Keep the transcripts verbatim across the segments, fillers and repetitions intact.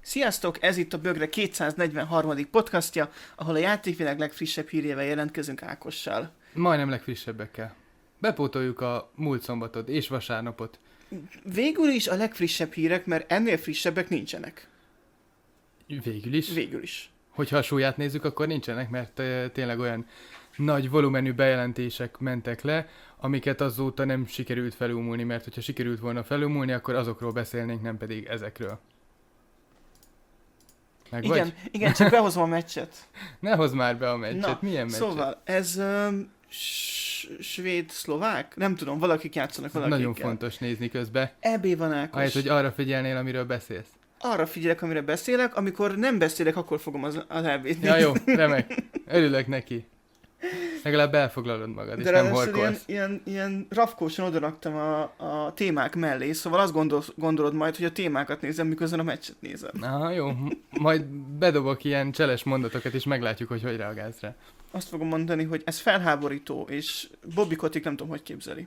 Sziasztok, ez itt a Bögre kétszáznegyvenharmadik podcastja, ahol a játékvilág legfrissebb hírjével jelentkezünk Ákossal. Majdnem legfrissebbekkel. Bepótoljuk a múlt szombatot és vasárnapot. Végül is a legfrissebb hírek, mert ennél frissebbek nincsenek. Végül is? Végül is. Hogyha a súlyát nézzük, akkor nincsenek, mert uh, tényleg olyan nagy volumenű bejelentések mentek le, amiket azóta nem sikerült felülmúlni, mert hogyha sikerült volna felülmúlni, akkor azokról beszélnénk, nem pedig ezekről. Meg igen, vagy? igen, csak behozom a meccset. Ne hozd már be a meccset. Na, milyen meccset? Szóval, ez um, svéd-szlovák? Nem tudom, valakik játszanak valakikkel. Nagyon fontos nézni közben. é bé van, Ákos. Ahelyett, hogy arra figyelnél, amiről beszélsz. Arra figyelek, amire beszélek, amikor nem beszélek, akkor fogom az, az é bét Ja, jó, remek. Örülök neki. Legalább elfoglalod magad, de és nem horkolsz. ilyen, ilyen, ilyen rafkósan odaraktam a, a témák mellé, szóval azt gondol, gondolod majd, hogy a témákat nézem, miközben a meccset nézem. Aha, jó. Majd bedobok ilyen cseles mondatokat, és meglátjuk, hogy hogy reagálsz rá. Azt fogom mondani, hogy ez felháborító, és Bobby Kotick nem tudom, hogy képzeli.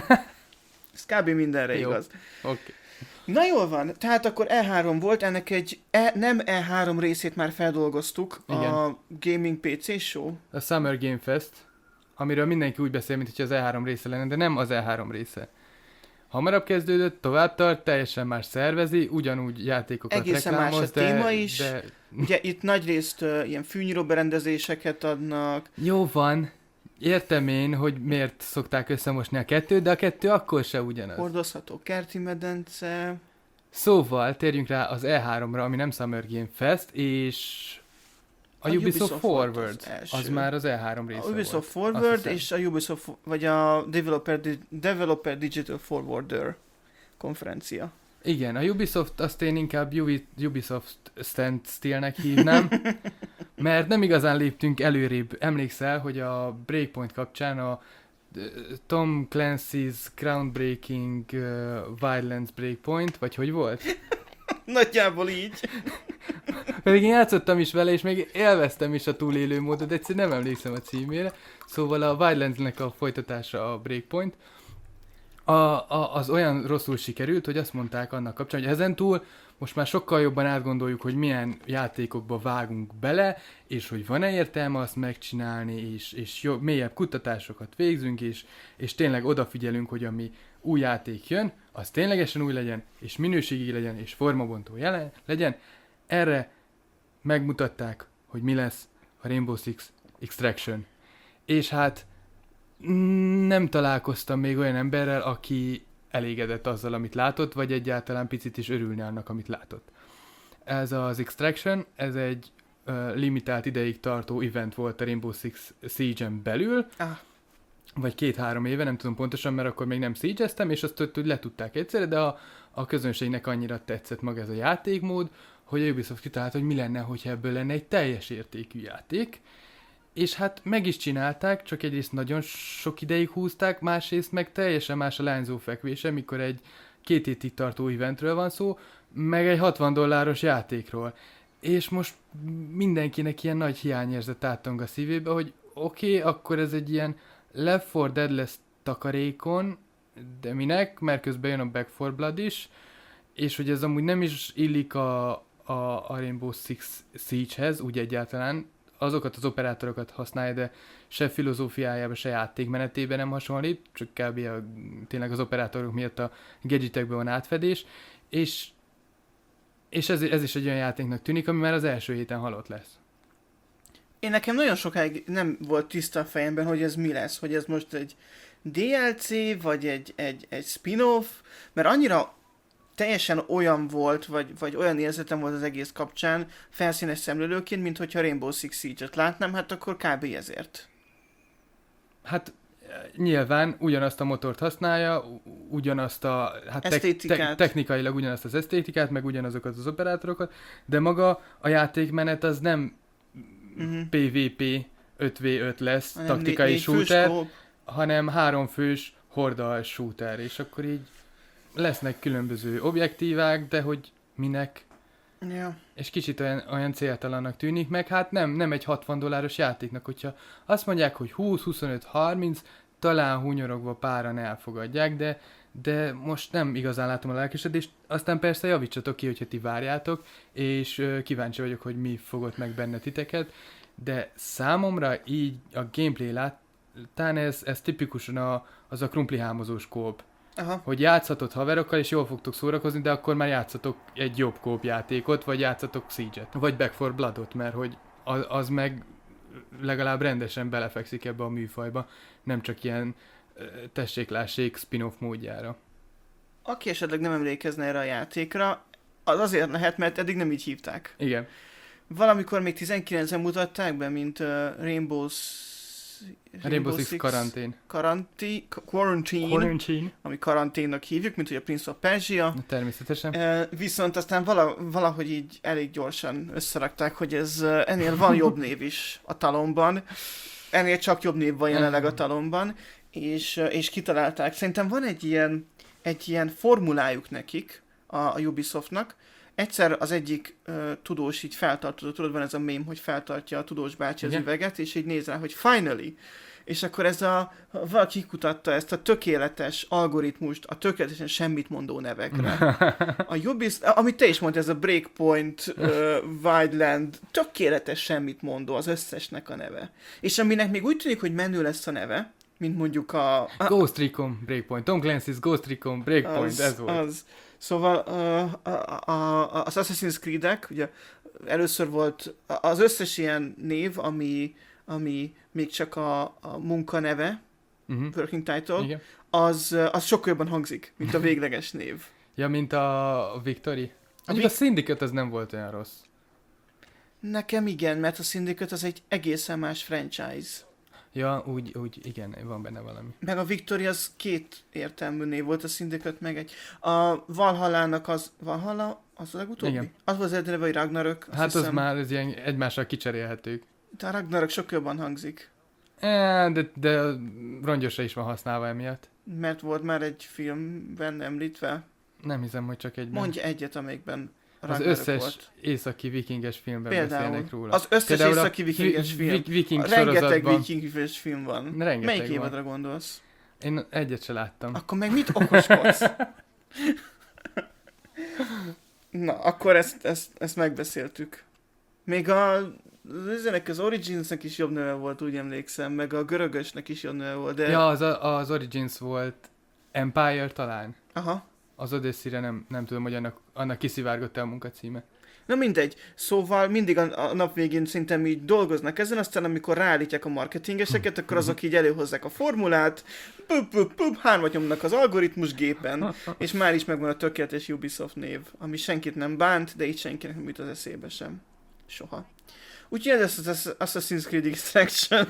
Ez kb. Mindenre jó. igaz. Oké. Okay. Na jól van, tehát akkor é három volt, ennek egy e, nem é három részét már feldolgoztuk, igen. A Gaming pé cé Show. A Summer Game Fest, amiről mindenki úgy beszél, mint hogy az é három része lenne, de nem az é három része. Hamarabb kezdődött, tovább tart, teljesen más szervezi, ugyanúgy játékokat egészen reklámoz, más a de, téma is. De... Ugye itt nagyrészt uh, ilyen fűnyíró berendezéseket adnak. Jó van, értem én, hogy miért szokták összemosni a kettőt, de a kettő akkor se ugyanaz. Hordozható kerti medence. Szóval térjünk rá az é háromra, ami nem Summer Game Fest, és a, a Ubisoft, Ubisoft Forward, az, az már az é három része a Ubisoft volt. Forward és a Ubisoft, vagy a Developer, Developer Digital Forwarder konferencia. Igen, a Ubisoft azt én inkább Ubi, Ubisoft Standstill-nek hívnám, mert nem igazán léptünk előrébb. Emlékszel, hogy a Breakpoint kapcsán a Tom Clancy's Groundbreaking uh, Wildlands Breakpoint, vagy hogy volt? Nagyjából így. Pedig én játszottam is vele, és még élveztem is a túlélő módot, egyszerűen nem emlékszem a címére. Szóval a Wildlands-nek a folytatása a Breakpoint. A, a, az olyan rosszul sikerült, hogy azt mondták annak kapcsán, hogy ezentúl most már sokkal jobban átgondoljuk, hogy milyen játékokba vágunk bele, és hogy van-e értelme azt megcsinálni, és, és jobb, mélyebb kutatásokat végzünk, és, és tényleg odafigyelünk, hogy ami új játék jön, az ténylegesen új legyen, és minőségi legyen, és formabontó jelen, legyen. Erre megmutatták, hogy mi lesz a Rainbow Six Extraction. És hát nem találkoztam még olyan emberrel, aki elégedett azzal, amit látott, vagy egyáltalán picit is örülne annak, amit látott. Ez az Extraction, ez egy uh, limitált ideig tartó event volt a Rainbow Six Siege-en belül, ah. vagy két-három éve, nem tudom pontosan, mert akkor még nem siege-eztem, és azt hogy letudták egyszerre, de a, a közönségnek annyira tetszett maga ez a játékmód, hogy a Ubisoft kitalált, hogy mi lenne, hogyha ebből lenne egy teljes értékű játék, és hát meg is csinálták, csak egyrészt nagyon sok ideig húzták, másrészt meg teljesen más a lányzó fekvése, mikor egy két hétig tartó eventről van szó, meg egy hatvan dolláros játékról. És most mindenkinek ilyen nagy hiányérzet áttong a szívébe, hogy oké, okay, akkor ez egy ilyen Left four Dead lesz takarékon, de minek, mert közben jön a Back four Blood is, és hogy ez amúgy nem is illik a, a, a Rainbow Six Siege-hez, úgy egyáltalán, azokat az operátorokat használja, de se filozófiájában, se játékmenetében nem hasonlít, csak kb. A, tényleg az operátorok miatt a gadgetekben van átfedés, és, és ez, ez is egy olyan játéknak tűnik, ami már az első héten halott lesz. Én nekem nagyon sokáig nem volt tiszta a fejemben, hogy ez mi lesz, hogy ez most egy dé el cé, vagy egy, egy, egy spin-off, mert annyira teljesen olyan volt, vagy, vagy olyan érzetem volt az egész kapcsán, felszínes szemlélőként, mint hogyha Rainbow Six Siege-et látnám, hát akkor kb. Ezért. Hát nyilván ugyanazt a motort használja, ugyanazt a hát te- te- technikailag ugyanazt az esztétikát, meg ugyanazokat az operátorokat, de maga a játékmenet az nem uh-huh. pé vé pé öt vé öt lesz, hanem taktikai né- shooter, hanem háromfős horda shooter, és akkor így lesznek különböző objektívák, de hogy minek. Ja. És kicsit olyan, olyan céltalannak tűnik, meg hát nem, nem egy hatvan dolláros játéknak, hogyha azt mondják, hogy húsz, huszonöt, harminc, talán hunyorogva páran elfogadják, de, de most nem igazán látom a lelkesedést, aztán persze javítsatok ki, hogyha ti várjátok, és ö, kíváncsi vagyok, hogy mi fogott meg benne titeket, de számomra így a gameplay láttán ez, ez tipikusan a, az a krumplihámozós kóp. Aha. Hogy játszhatod haverokkal, és jól fogtok szórakozni, de akkor már játszatok egy jobb kóp játékot, vagy játszatok Siege-et, vagy Back four Bloodot, mert hogy az, az meg legalább rendesen belefekszik ebbe a műfajba, nem csak ilyen tessék-lássék spin-off módjára. Aki esetleg nem emlékezne erre a játékra, az azért lehet, mert eddig nem így hívták. Igen. Valamikor még tizenkilencen mutatták be, mint uh, Rainbow, Rainbow, Rainbow Six, Six Quarantine. Quaranti- Quarantine, Quarantine, ami karanténnak hívjuk, mint hogy a Prince of Persia. Természetesen. Uh, viszont aztán vala, valahogy így elég gyorsan összerakták, hogy ez uh, ennél van jobb név is a talomban. Ennél csak jobb név van jelenleg a talomban. És, uh, és kitalálták. Szerintem van egy ilyen, egy ilyen formulájuk nekik, a, a Ubisoftnak. Egyszer az egyik uh, tudós így feltartod, tudod, van ez a mém, hogy feltartja a tudós bácsi az Igen. üveget, és így néz rá, hogy finally. És akkor ez a, valaki kikutatta ezt a tökéletes algoritmust a tökéletesen semmit mondó nevekre. A Ubisoft, amit te is mondtad, ez a Breakpoint, uh, Wildland, tökéletes semmit mondó az összesnek a neve. És aminek még úgy tűnik, hogy menő lesz a neve, mint mondjuk a... a Ghost Recon Breakpoint. Tom Clancy's Ghost Recon Breakpoint, az, ez volt. Az. Szóval uh, a, a, az Assassin's Creed-ek, ugye először volt az összes ilyen név, ami, ami még csak a, a munkaneve, uh-huh. working title, Igen. az, az sokkal jobban hangzik, mint a végleges név. Ja, mint a Victory. A, Vic- a Syndicate az nem volt olyan rossz. Nekem igen, mert a Syndicate az egy egészen más franchise. Ja, úgy, úgy, igen, van benne valami. Meg a Victory az két értelmű név volt, a Syndicate meg egy. A Valhallának az... Valhalla? Az a legutóbbi? Igen. Az volt az eredeti neve, hogy Ragnarök. Hát hiszem. az már ez ilyen egymással kicserélhetők. De a Ragnarök sokkal jobban hangzik. E, de, de rongyosra is van használva emiatt. Mert volt már egy filmben említve. Nem hiszem, hogy csak egy. Mondj egyet, amelyikben az összes volt. Északi vikinges filmben Például. Beszélnek róla. Az összes Például északi vikinges vi- film. vi- viking Rengeteg sorozatban. vikinges film van. Rengeteg Melyik van. évadra gondolsz? Én egyet se láttam. Akkor meg mit okoskodsz? Na, akkor ezt, ezt, ezt megbeszéltük. Még a Ezek az Originsnek is jobb neve volt, úgy emlékszem, meg a görögösnek is jobb neve volt, de... Ja, az, a, az Origins volt Empire talán. Aha. Az Odyssey-re nem, nem tudom, hogy annak, annak kiszivárgott el a munkacíme. Na mindegy. Szóval mindig a, a nap végén szerintem így dolgoznak ezen, aztán amikor ráállítják a marketingeseket, akkor azok így előhozzák a formulát, pup, pup, pup, hármat nyomnak az algoritmus gépen, és már is megvan a tökéletes Ubisoft név, ami senkit nem bánt, de itt senkinek nem jut az eszébe sem. Soha. Úgyhogy ez az Assassin's Creed Extraction.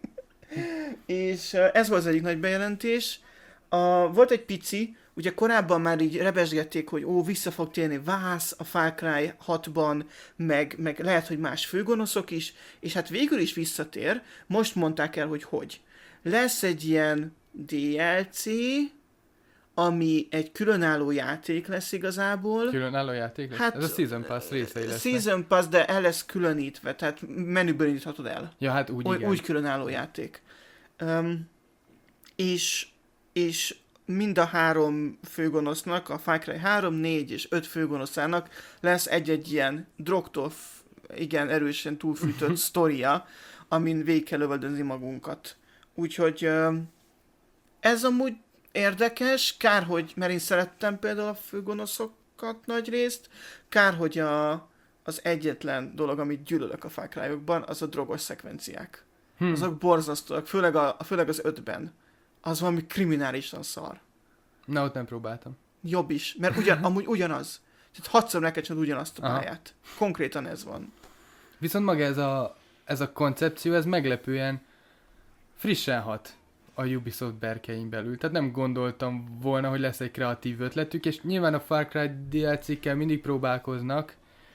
És ez volt az egyik nagy bejelentés. A, volt egy pici, ugye korábban már így rebesgették, hogy ó, vissza fog térni Vász a Far Cry hatban, meg, meg lehet, hogy más főgonoszok is, és hát végül is visszatér. Most mondták el, hogy hogy. Lesz egy ilyen dé el cé, ami egy különálló játék lesz igazából. Különálló játék lesz? Hát, ez a Season Pass részei lesz. Season Pass, de el lesz különítve, tehát menüből indíthatod el. Ja, hát úgy, úgy igen. Úgy különálló játék. Um, és, és mind a három főgonosznak, a Far Cry három, négy és öt főgonoszának lesz egy-egy ilyen droktól igen erősen túlfűtött sztoria, amin végig kell lövöldözni magunkat. Úgyhogy um, ez amúgy érdekes, kár, hogy, mert én szerettem például a főgonoszokat nagy részt, kár, hogy a, az egyetlen dolog, amit gyűlölök a Far Cry-okban, az a drogos szekvenciák. Hmm. Azok borzasztóak, főleg, a, főleg az ötben. Az valami kriminálisan szar. Na, ott nem próbáltam. Jobb is, mert ugyan, amúgy ugyanaz. Tehát hatszor neked csinálod ugyanazt a Aha. pályát. Konkrétan ez van. Viszont maga ez a, ez a koncepció, ez meglepően frissen hat a Ubisoft berkein belül. Tehát nem gondoltam volna, hogy lesz egy kreatív ötletük, és nyilván a Far Cry dé el cé-kkel mindig próbálkoznak,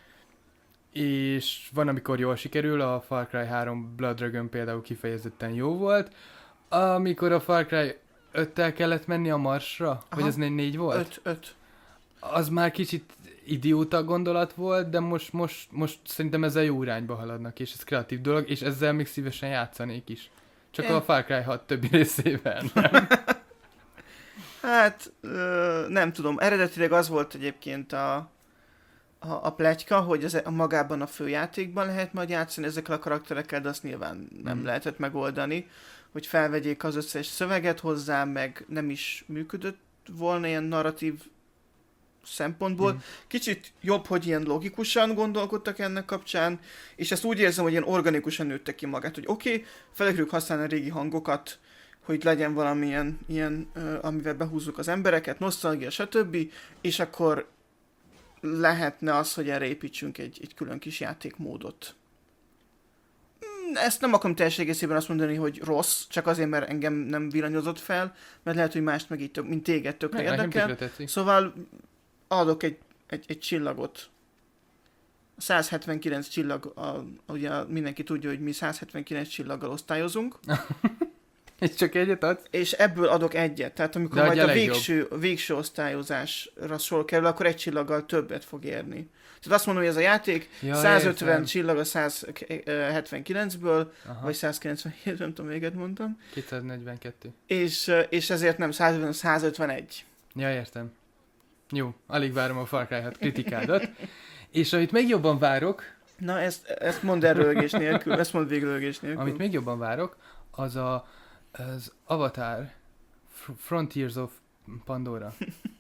és van, amikor jól sikerül, a Far Cry három Blood Dragon például kifejezetten jó volt, amikor a Far Cry öttel kellett menni a Marsra, aha. Vagy ez négy volt? öt, öt. Az már kicsit idióta gondolat volt, de most, most, most szerintem ezzel jó irányba haladnak, és ez kreatív dolog, és ezzel még szívesen játszanék is. Csak é. a Far Cry hat többi részében, nem? Hát, ö, nem tudom, eredetileg az volt egyébként a, a, a pletyka, hogy ez a magában a főjátékban lehet majd játszani ezekkel a karakterekkel, de azt nyilván nem Mhm. lehetett megoldani, hogy felvegyék az összes szöveget hozzá, meg nem is működött volna ilyen narratív szempontból. Mhm. Kicsit jobb, hogy ilyen logikusan gondolkodtak ennek kapcsán, és ezt úgy érzem, hogy ilyen organikusan nőtte ki magát, hogy oké, okay, fel akarjuk használni a régi hangokat, hogy legyen valamilyen ilyen, ö, amivel behúzzuk az embereket, nosztalgia, stb. És akkor lehetne az, hogy erre építsünk egy, egy külön kis játékmódot. Mm, Ezt nem akarom teljes egészében azt mondani, hogy rossz, csak azért, mert engem nem villanyozott fel, mert lehet, hogy mást meg így tök, mint téged tökre Ne, nekem érdekel. tökre tetszik. Szóval adok egy, egy, egy csillagot. száz hetvenkilenc csillag, a, ugye mindenki tudja, hogy mi száz hetvenkilenc csillaggal osztályozunk, És csak egyet adsz? és ebből adok egyet. Tehát amikor De majd adj a a legjobb. végső, végső osztályozásra sor kerül, akkor egy csillaggal többet fog érni. Tehát azt mondom, hogy ez a játék Ja, száz ötven értem. csillag a száz hetvenkilencből, Aha, vagy száz kilencvenhét, nem tudom, véget mondtam, kétszáznegyvenkettő. és, és ezért nem száz ötven, száz ötvenegy. Ja, értem. Jó, alig várom a Far Cry hat kritikádat. És amit még jobban várok, Na, ezt, ezt mondd el röhögés nélkül, ezt mondd végig röhögés nélkül. amit még jobban várok, az a, az Avatar F- Frontiers of Pandora.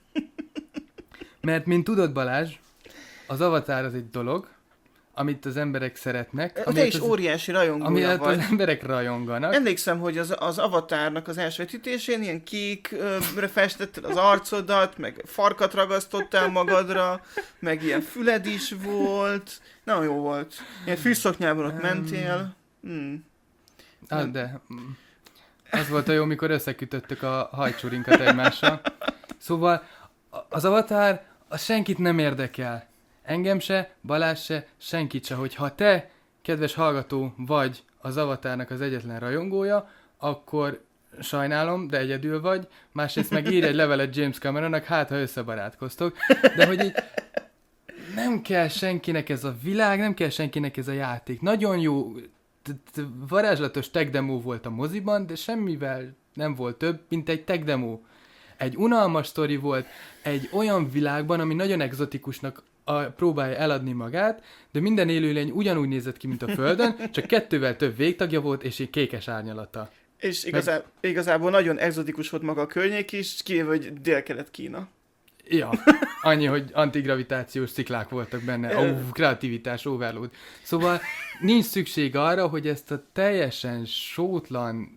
Mert, mint tudod, Balázs, az Avatar az egy dolog, amit az emberek szeretnek, Te amiért is az, óriási rajongója amiért vagy. az emberek rajonganak. Emlékszem, hogy az, az Avatarnak az első vetítésén ilyen kékre festetted az arcodat, meg farkat ragasztottál magadra, meg ilyen füled is volt. Nagyon jó volt. Ilyen fűszoknyában ott mentél. Hmm. Ah, de mm, az volt a jó, mikor összekütöttük a hajcsurinkat egymással. Szóval a- az Avatar, az senkit nem érdekel. Engem se, Balázs se, senkit se. Hogyha te, kedves hallgató, vagy az Avatarnak az egyetlen rajongója, akkor sajnálom, de egyedül vagy. Másrészt meg írj egy levelet James Cameronnak, hát ha összebarátkoztok. De hogy így nem kell senkinek ez a világ, nem kell senkinek ez a játék. Nagyon jó, t- t- varázslatos tech demo volt a moziban, de semmivel nem volt több, mint egy tech demo. Egy unalmas sztori volt, egy olyan világban, ami nagyon egzotikusnak a, próbálja eladni magát, de minden élőlény ugyanúgy nézett ki, mint a Földön, csak kettővel több végtagja volt, és egy kékes árnyalata. És igazá, igazából nagyon egzotikus volt maga a környék is, kivéve, hogy Dél-Kelet-Kína. Ja, annyi, hogy antigravitációs sziklák voltak benne, ó, kreativitás, overload. Szóval nincs szükség arra, hogy ezt a teljesen sótlan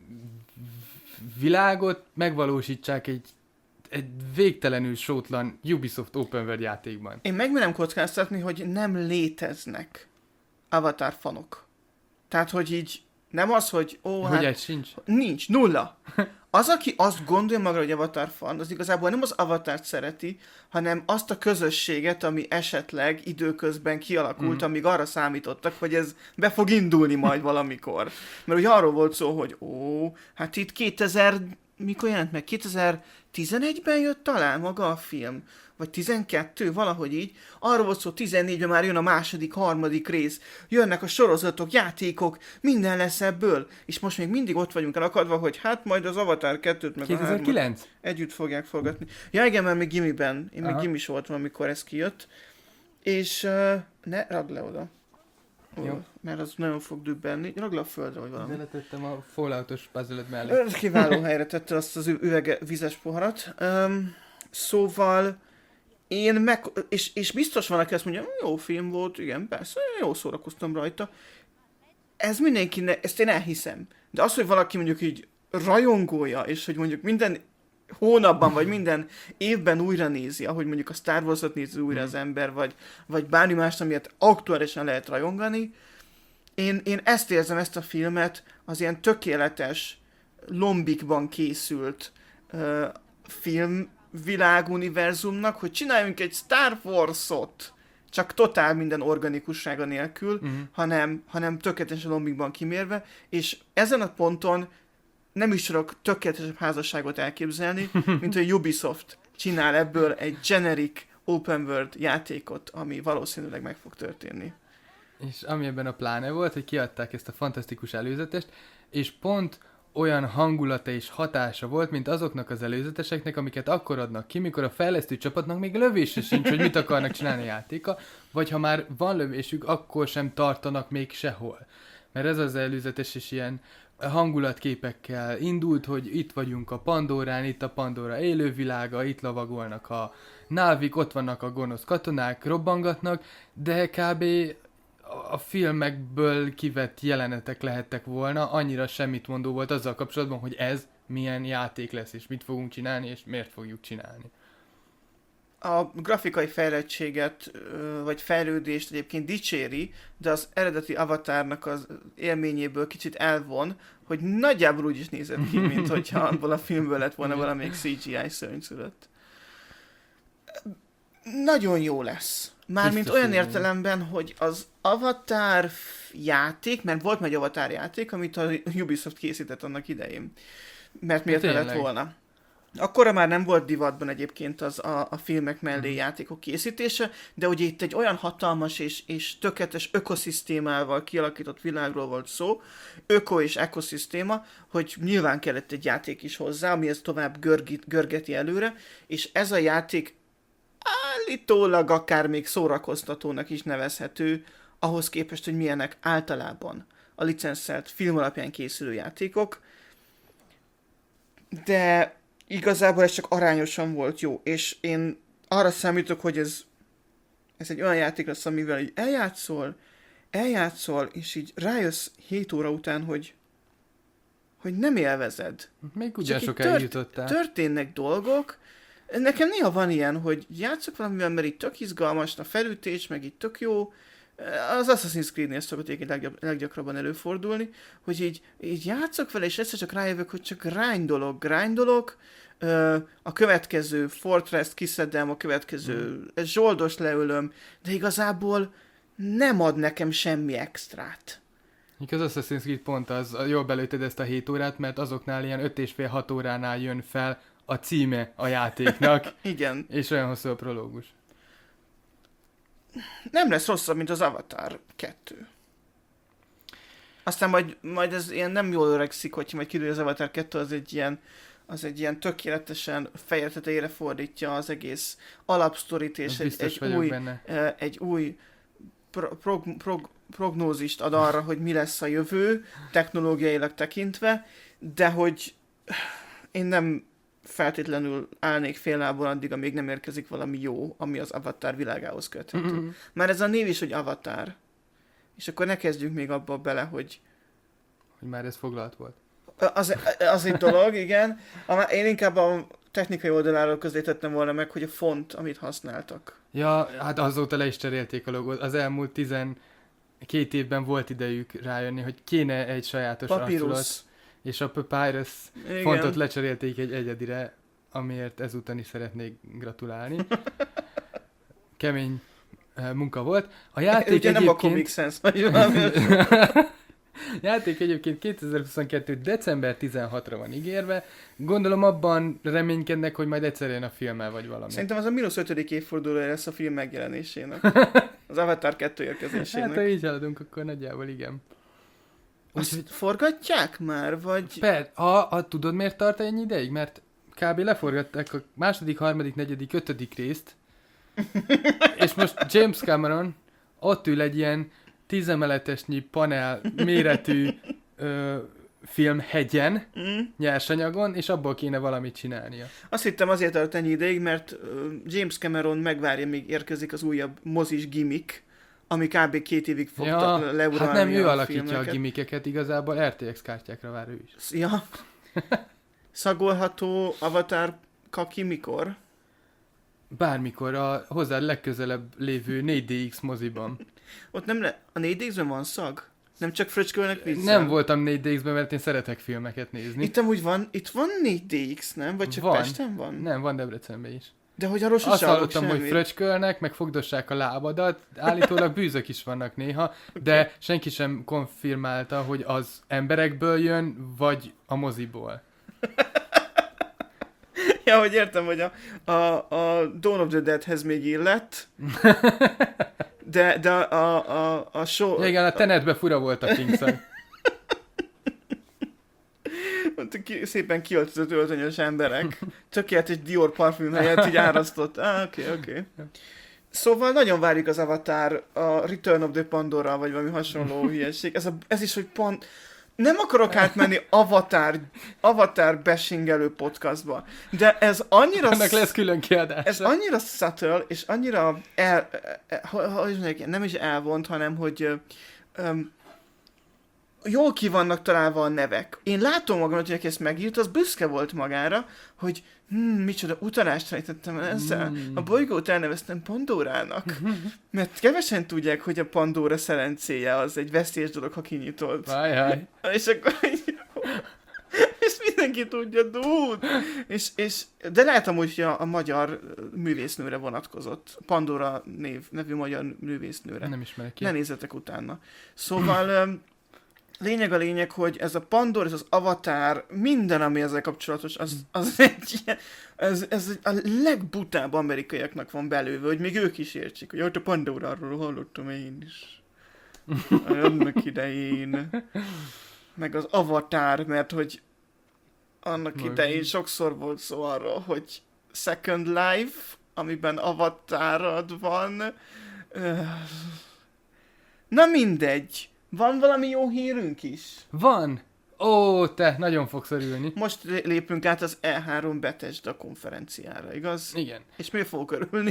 világot megvalósítsák egy, egy végtelenül sótlan Ubisoft Open World játékban. Én megmerem kockáztatni, hogy nem léteznek Avatar fanok. Tehát, hogy így nem az, hogy ó, Hogy hát egy sincs? nincs, nulla. Az, aki azt gondolja maga, hogy Avatar fan, az igazából nem az Avatart szereti, hanem azt a közösséget, ami esetleg időközben kialakult, Mhm. amíg arra számítottak, hogy ez be fog indulni majd valamikor. Mert ugye arról volt szó, hogy ó, hát itt kétezer, mikor jelent meg? kétezer-tizenegyben jött talán maga a film? Vagy tizenkettő, valahogy így. Arról volt szó, tizennégyben már jön a második, harmadik rész. Jönnek a sorozatok, játékok, minden lesz ebből. És most még mindig ott vagyunk elakadva, hogy hát majd az Avatar kettőt meg a hármat kétezer-kilenc? együtt fogják forgatni. Ja igen, mert még gimiben. Én még Aha. gimis voltam, amikor ez kijött. És uh, ne, ragd le oda. Ó, Jó. mert az nagyon fog dübbenni. Ragd le a földre, vagy valami. Beletettem a Falloutos puzzle mellé. Ö, Kiváló helyre tette azt az ü- üvege vizes poharat. Um, szóval én meg... És, és biztos van, aki azt mondja, jó film volt, igen, persze, jó szórakoztam rajta. Ez mindenki, ne, ezt én elhiszem. De az, hogy valaki mondjuk így rajongója, és hogy mondjuk minden hónapban, vagy minden évben újra nézi, ahogy mondjuk a Star Wars-ot nézi újra az ember, vagy, vagy bármi mást, amiért aktuálisan lehet rajongani, én, én ezt érzem, ezt a filmet, az ilyen tökéletes, lombikban készült uh, filmviláguniverzumnak, hogy csináljunk egy Star Wars-ot, csak totál minden organikussága nélkül, Uh-huh. hanem, hanem tökéletesen lombikban kimérve, és ezen a ponton nem is tudok tökéletesebb házasságot elképzelni, mint hogy Ubisoft csinál ebből egy generic open world játékot, ami valószínűleg meg fog történni. És ami ebben a pláne volt, hogy kiadták ezt a fantasztikus előzetest, és pont olyan hangulata és hatása volt, mint azoknak az előzeteseknek, amiket akkor adnak ki, mikor a fejlesztő csapatnak még lövése sincs, hogy mit akarnak csinálni a játéka, vagy ha már van lövésük, akkor sem tartanak még sehol. Mert ez az előzetes is ilyen hangulatképekkel indult, hogy itt vagyunk a Pandorán, itt a Pandora élővilága, itt lovagolnak a návik, ott vannak a gonosz katonák, robbangatnak, de kb. A filmekből kivett jelenetek lehettek volna, annyira semmit mondó volt azzal kapcsolatban, hogy ez milyen játék lesz, és mit fogunk csinálni, és miért fogjuk csinálni. A grafikai fejlettséget, vagy fejlődést egyébként dicséri, de az eredeti Avatarnak az élményéből kicsit elvon, hogy nagyjából úgy is nézett ki, mint hogyha abból a filmből lett volna valamelyik cé gé í szörnyszülött. Nagyon jó lesz. Mármint olyan értelemben, hogy az Avatar játék, mert volt egy Avatar játék, amit a Ubisoft készített annak idején. Mert miért ne lett volna? Akkora már nem volt divatban egyébként az a, a filmek mellé mm. játékok készítése, de ugye itt egy olyan hatalmas és, és tökéletes ökoszisztémával kialakított világról volt szó, öko és ekoszisztéma, hogy nyilván kellett egy játék is hozzá, ami ezt tovább görgít, görgeti előre, és ez a játék állítólag akár még szórakoztatónak is nevezhető, ahhoz képest, hogy milyenek általában a licenszelt film alapján készülő játékok, de igazából ez csak arányosan volt jó, és én arra számítok, hogy ez, ez egy olyan játék lesz, amivel így eljátszol, eljátszol, és így rájössz hét óra után, hogy, hogy nem élvezed. Még ugyan sokáig tört, jutottál. Történnek dolgok. Nekem néha van ilyen, hogy játszok valamivel, mert így tök izgalmas, a felütés, meg így tök jó. Az Assassin's Creed-nél szokott egy leggyab- leggyakrabban előfordulni, hogy így, így játszok vele, és egyszer csak rájövök, hogy csak grindolok, grindolok, a következő Fortress-t kiszedem, a következő mm. zsoldos leülöm, de igazából nem ad nekem semmi extrát. Az Assassin's Creed pont az, jól belőtted ezt a hét órát, mert azoknál ilyen öt és fél hat óránál jön fel a címe a játéknak. Igen. És olyan hosszú a prológus. Nem lesz rosszabb, mint az Avatar kettő. Aztán majd, majd ez ilyen nem jól öregszik, hogyha majd kiderül, az Avatar kettő az egy ilyen, az egy ilyen tökéletesen feje tetejére fordítja az egész alapsztorit, és egy, egy, új, egy új pro, prog, prog, prognózist ad arra, hogy mi lesz a jövő, technológiailag tekintve, de hogy én nem feltétlenül állnék fél lábon addig, amíg nem érkezik valami jó, ami az Avatar világához köthető. Mm-hmm. Már ez a név is, hogy Avatar. És akkor ne kezdjünk még abba bele, hogy... Hogy már ez foglalt volt. Az, az egy dolog, igen. Én inkább a technikai oldaláról közé tettem volna meg, hogy a font, amit használtak. Ja, hát azóta le is cserélték a logót. Az elmúlt tizenkét évben volt idejük rájönni, hogy kéne egy sajátos arculat. És a Papyrus igen. fontot lecserélték egy egyedire, amiért ezúton is szeretnék gratulálni. Kemény uh, munka volt. A játék ugye egyébként... nem a Comic Sans, vagy valami. játék egyébként kétezer-huszonkettő. december tizenhatodikára van ígérve. Gondolom abban reménykednek, hogy majd egyszer jön a filmmel, vagy valami. Szerintem az a mínusz ötödik évfordulója lesz a film megjelenésének. Az Avatar kettő érkezésének. Hát ha így haladunk, akkor nagyjából igen. Azt úgy, forgatják már, vagy... Per, ha, ha tudod miért tart ennyi ideig? Mert kb. Leforgatták a második, harmadik, negyedik, ötödik részt, és most James Cameron ott ül egy ilyen tízemeletesnyi panel méretű ö, filmhegyen, mm. nyersanyagon, és abból kéne valamit csinálnia. Azt hittem azért tart ennyi ideig, mert uh, James Cameron megvárja, míg érkezik az újabb mozis gimmick, ami kb. Két évig fog ja, leuralni hát nem ő a alakítja filmeket. A gimmickeket, igazából er té exs kártyákra vár ő is. Ja. Szagolható Avatar kaki mikor? Bármikor, a hozzá legközelebb lévő négy dé iksz moziban. Ott nem le... A négy dé iksz-ben van szag? Nem csak fröcskölnek vissza? Nem voltam négy dé iksz-ben, mert én szeretek filmeket nézni. Itt amúgy van, itt van négy dé iksz, nem? Vagy csak van. Pesten van? Nem, van Debrecenben is. De hogy arról azt hallottam, hogy fröcskölnek, meg fogdossák a lábadat, állítólag bűzök is vannak néha, de senki sem konfirmálta, hogy az emberekből jön, vagy a moziból. Ja, hogy értem, hogy a, a, a Dawn of the Deadhez még illett, de, de a, a, a show... Ja, igen, a Tenetben fura volt a Kingston. Ott ki, szépen kiöltözött öltönyös emberek. Tökéletes Dior parfüm helyett így árasztott. Ah, oké, okay, oké. Okay. Szóval nagyon várjuk az Avatar, a Return of the Pandora, vagy valami hasonló hülyeség. Ez, a, ez is, hogy pont... Nem akarok átmenni Avatar, Avatar beshingelő podcastba, de ez annyira... Annak lesz külön kiadás. Ez annyira subtle, és annyira el, hogy mondják, nem is elvont, hanem hogy um, jól ki vannak találva a nevek. Én látom magamat, hogy ezt megírt, az büszke volt magára, hogy hmm, micsoda utalást rejtettem el ezzel. Mm. A bolygót elneveztem Pandorának. Mert kevesen tudják, hogy a Pandora szelencéje az egy veszélyes dolog, ha kinyitod. Ajaj. És akkor és mindenki tudja, dude! És, és, de látom, hogy a, a magyar művésznőre vonatkozott. Pandora név, nevű magyar művésznőre. Nem ismerek ki. Ne nézzetek utána. Szóval... Lényeg a lényeg, hogy ez a Pandora, ez az Avatar, minden, ami ezzel kapcsolatos, az, az egy ilyen, ez, ez a legbutább amerikaiaknak van belőve, hogy még ők is értsék, hogy ott a Pandoráról hallottam én is. Annak idején. Meg az Avatar, mert hogy annak idején sokszor volt szó arról, hogy Second Life, amiben avatárod van. Na mindegy. Van valami jó hírünk is? Van! Ó, te, nagyon fogsz örülni. Most lépünk át az E három Bethesda konferenciára, igaz? Igen. És miért fogok örülni?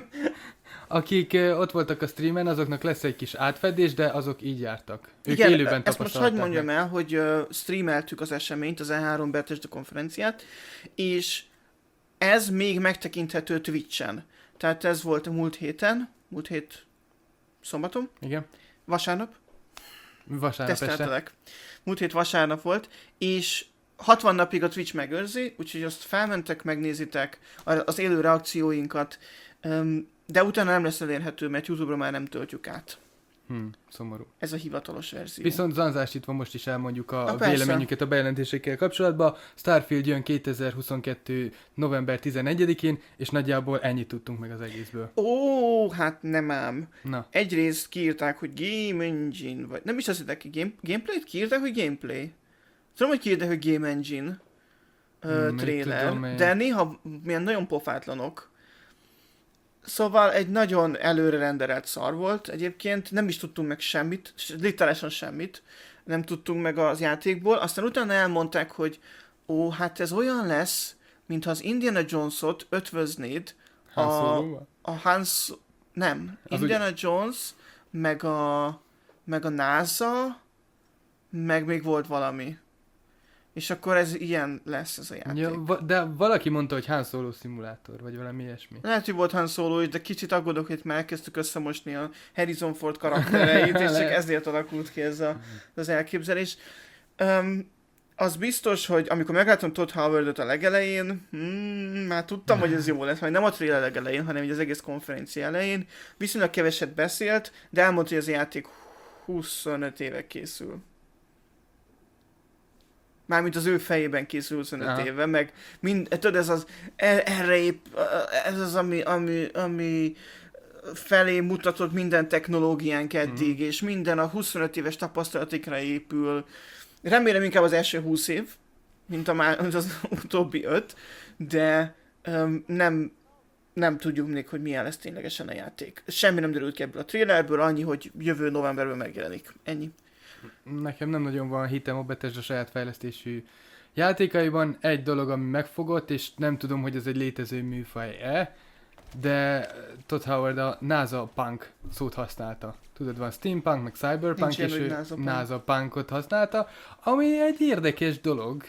Akik uh, ott voltak a streamen, azoknak lesz egy kis átfedés, de azok így jártak. Ők igen, élőben ezt most hagyd mondjam meg. el, hogy uh, streameltük az eseményt, az E három Bethesda konferenciát, és ez még megtekinthető Twitchen. Tehát ez volt a múlt héten, múlt hét szombaton, igen. vasárnap. Vasárnap Teszteltelek. Múlt hét vasárnap volt, és hatvan napig a Twitch megőrzi, úgyhogy azt felmentek, megnézitek az élő reakcióinkat, de utána nem lesz elérhető, mert YouTube-ra már nem töltjük át. Hmm, szomorú. Ez a hivatalos verzió. Viszont zanzásítva most is elmondjuk a Na, véleményüket a bejelentésekkel kapcsolatban. Starfield jön kétezer-huszonkettő november tizenegyedikén, és nagyjából ennyit tudtunk meg az egészből. Ó, hát nem ám. Na. Egyrészt kiírták, hogy Game Engine, vagy nem is azt hitták, hogy game, Gameplay-t kiírták, hogy Gameplay. Tudom, hogy kiírták, hogy Game Engine uh, hmm, trailer, tudom, de néha milyen nagyon pofátlanok. Szóval egy nagyon előre renderelt szar volt. Egyébként nem is tudtunk meg semmit, literálisan semmit. Nem tudtunk meg az játékból. Aztán utána elmondták, hogy ó, hát ez olyan lesz, mintha az Indiana Jones-ot ötvöznéd a, a Hans... Nem. Az Indiana ugye... Jones, meg a, meg a NASA, meg még volt valami. És akkor ez ilyen lesz ez a játék. Ja, de valaki mondta, hogy Han Solo szimulátor, vagy valami ilyesmi. Lehet, hogy volt Han Solo is, de kicsit aggódok, hogy már elkezdtük összemosni a Harrison Ford karaktereit, és csak ezért alakult ki ez a, az elképzelés. Um, az biztos, hogy amikor megláttam Todd Howardot a legelején, hmm, már tudtam, hogy ez jó lesz, majd nem a trailer legelején, hanem az egész konferencia elején. Viszonylag keveset beszélt, de elmondta, hogy ez a játék huszonöt éve készül. Mármint az ő fejében készül huszonöt Aha. éve, meg mind, tudod, ez az, erre épp, ez az, ami, ami, ami felé mutatott minden technológiánk eddig, mm. és minden a huszonöt éves tapasztalatikra épül. Remélem inkább az első húsz év, mint, a már, mint az utóbbi öt, de um, nem, nem tudjuk még, hogy milyen lesz ténylegesen a játék. Semmi nem derült ki ebből a trailerből, annyi, hogy jövő novemberben megjelenik. Ennyi. Nekem nem nagyon van hitem a Bethesda saját fejlesztésű játékaiban. Egy dolog, ami megfogott, és nem tudom, hogy ez egy létező műfaj-e, de Todd Howard a NASA Punk szót használta. Tudod, van Steampunk, meg Cyberpunk, és ő NASA, NASA Punkot használta, ami egy érdekes dolog.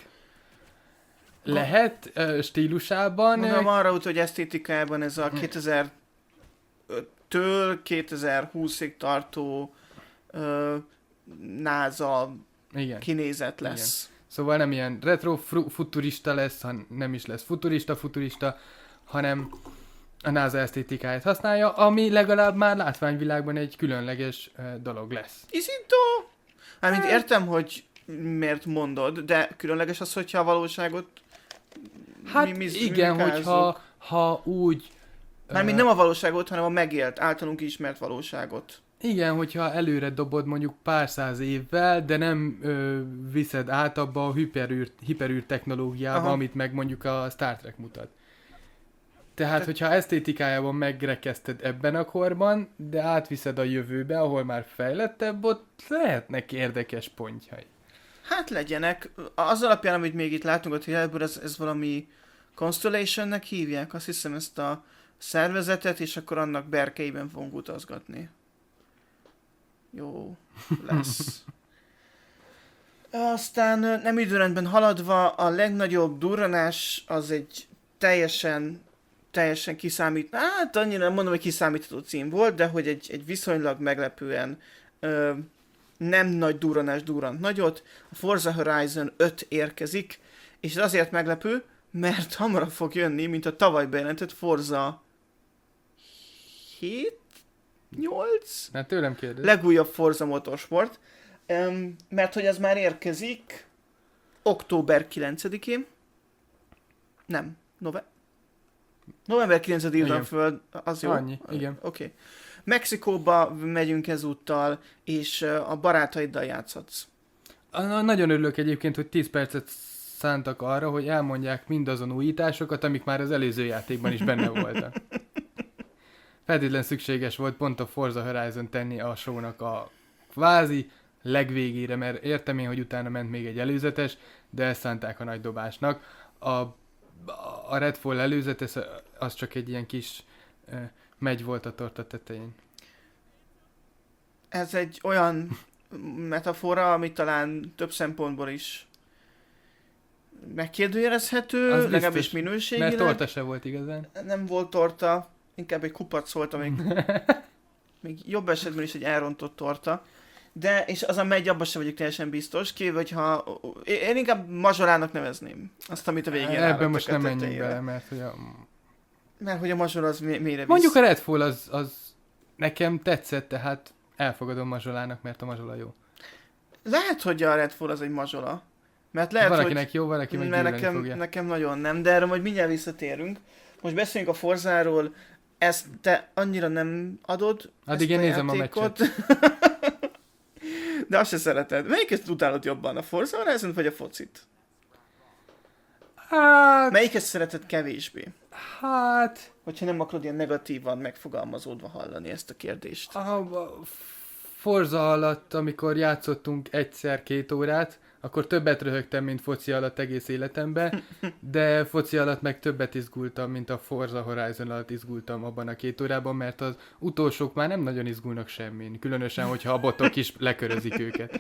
Lehet uh, stílusában... Mondom arra út, hogy esztétikában ez a kétezer-től kétezer-húszig tartó uh, NASA igen. kinézet lesz. Igen. Szóval nem ilyen retro-futurista lesz, hanem nem is lesz futurista-futurista, hanem a NASA esztétikáját használja, ami legalább már látványvilágban egy különleges uh, dolog lesz. Izintó! Hát, mint értem, hogy miért mondod, de különleges az, hogyha a valóságot hát mi, mi igen, hogyha ha úgy... Mármint uh, nem a valóságot, hanem a megélt, általunk ismert valóságot. Igen, hogyha előre dobod mondjuk pár száz évvel, de nem ö, viszed át abba a hiperűr, hiperűr technológiába, Aha. amit meg mondjuk a Star Trek mutat. Tehát, Te- hogyha esztétikájában megrekezted ebben a korban, de átviszed a jövőbe, ahol már fejlettebb, ott lehetnek érdekes pontjai. Hát legyenek. Az alapján, amit még itt látunk a trailerből, ez, ez valami Constellationnek hívják, azt hiszem ezt a szervezetet, és akkor annak berkeiben fogunk utazgatni. Jó, lesz. Aztán ö, nem időrendben haladva, a legnagyobb durranás az egy teljesen, teljesen kiszámít, hát annyira nem mondom, hogy kiszámítható cím volt, de hogy egy, egy viszonylag meglepően ö, nem nagy durranás durrant nagyot. A Forza Horizon öt érkezik, és ez azért meglepő, mert hamarabb fog jönni, mint a tavaly bejelentett Forza hét? nyolc? Hát tőlem kérdez. Legújabb Forza Motorsport. Um, mert hogy ez már érkezik október kilencedikén. Nem, nove... november kilencedikén Igen. föl, az jó? Annyi, igen. Oké. Okay. Mexikóba megyünk ezúttal, és uh, a barátaiddal játszhatsz. A- Nagyon örülök egyébként, hogy tíz percet szántak arra, hogy elmondják mindazon újításokat, amik már az előző játékban is benne voltak. Feltétlen szükséges volt pont a Forza Horizon tenni a show-nak a kvázi legvégére, mert értem én, hogy utána ment még egy előzetes, de ezt szánták a nagy dobásnak. A, a Redfall előzetes az csak egy ilyen kis eh, megy volt a torta tetején. Ez egy olyan metafora, ami talán több szempontból is megkérdőjelezhető, Az legalábbis biztos, minőségileg. Mert torta se volt igazán. Nem volt torta, inkább egy kupac volt, amíg még jobb esetben is egy elrontott torta. De, és az a megy, abban sem vagyok teljesen biztos, kivéve, hogyha én inkább mazsorának nevezném. Azt, amit a végén Ebben ráraktak most a nem menjünk tetejére. bele, mert hogy a... Mert hogy a mazsor az mi- mélyre visz. Mondjuk a Redfall az, az nekem tetszett, tehát elfogadom mazsolának, mert a mazsola jó. Lehet, hogy a Redfall az egy mazsola. Mert lehet, Lehet, hogy... valakinek jó, valaki meg Mert gyűlölni nekem, fogja. nekem nagyon nem, de erre majd mindjárt visszatérünk. Most beszéljünk a Forzáról, ezt te annyira nem adod. Addig ezt én nézem a játékot. De azt se szereted. Melyiket utálod jobban, a Forza Horizon vagy a focit? Hát, Melyiket szereted kevésbé? hát, Hogyha nem akarod ilyen negatívan megfogalmazódva hallani ezt a kérdést. a, a Forza alatt, amikor játszottunk egyszer két órát, akkor többet röhögtem, mint foci alatt egész életemben, de foci alatt meg többet izgultam, mint a Forza Horizon alatt izgultam abban a két órában, mert az utolsók már nem nagyon izgulnak semmin, különösen, hogyha a botok is lekörözik őket.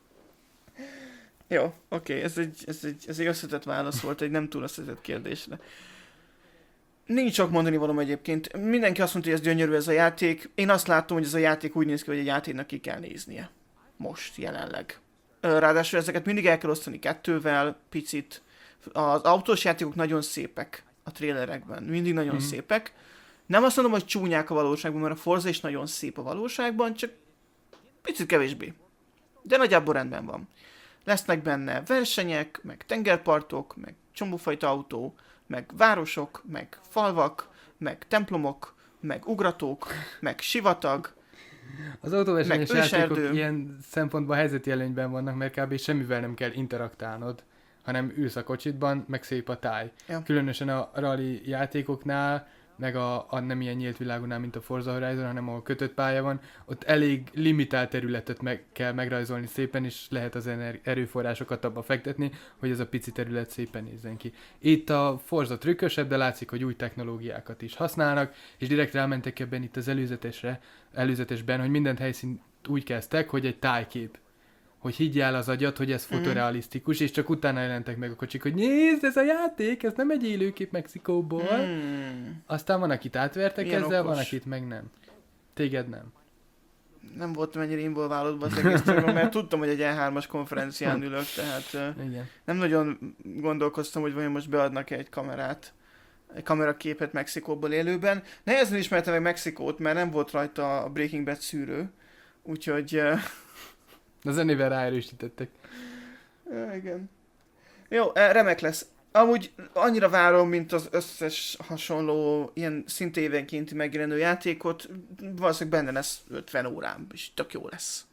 Jó, oké, ez, egy, ez, egy, ez egy összetett válasz volt egy nem túl összetett kérdésre. Nincs sok mondani valóm egyébként. Mindenki azt mondta, hogy ez gyönyörű ez a játék. Én azt látom, hogy ez a játék úgy néz ki, hogy egy játéknak ki kell néznie. Most, jelenleg. Ö, Ráadásul ezeket mindig el kell osztani kettővel, picit. Az autós játékok nagyon szépek a trailerekben. Mindig nagyon Mhm. szépek. Nem azt mondom, hogy csúnyák a valóságban, mert a Forza is nagyon szép a valóságban, csak picit kevésbé. De nagyjából rendben van. Lesznek benne versenyek, meg tengerpartok, meg csomófajta autó, meg városok, meg falvak, meg templomok, meg ugratók, meg sivatag. Az autóversenyes Meg játékok őserdő. ilyen szempontból helyzeti előnyben vannak, mert kb. Semmivel nem kell interaktálnod, hanem ülsz a kocsitban, meg szép a táj. Ja. Különösen a rally játékoknál, meg a, a nem ilyen nyílt világonál, mint a Forza Horizon, hanem ahol kötött pálya van, ott elég limitált területet meg kell megrajzolni szépen, és lehet az ener- erőforrásokat abba fektetni, hogy ez a pici terület szépen nézzen ki. Itt a Forza trükkösebb, de látszik, hogy új technológiákat is használnak, és direkt rámentek ebben itt az előzetesre, előzetesben, hogy mindent helyszínt úgy kezdtek, hogy egy tájkép. Hogy higgyál az agyat, hogy ez fotorealisztikus, és csak utána jelentek meg a kocsik, hogy nézd, ez a játék, ez nem egy élőkép Mexikóból. Hmm. Aztán van, akit átvertek Milyen ezzel, okos. van, akit meg nem. Téged nem. Nem voltam ennyire involválódva az egész dologban, mert tudtam, hogy egy E hármas konferencián ülök, tehát uh, Igen. nem nagyon gondolkoztam, hogy vajon most beadnak-e egy kamerát, egy kameraképet Mexikóból élőben. Nehezen ismertem meg Mexikót, mert nem volt rajta a Breaking Bad szűrő, úgyhogy... Uh, A zenével ráerősítettek. Ja, igen. Jó, eh, remek lesz. Amúgy annyira várom, mint az összes hasonló, ilyen szinte évenkénti megjelenő játékot, valószínűleg benne lesz ötven órám, és tök jó lesz.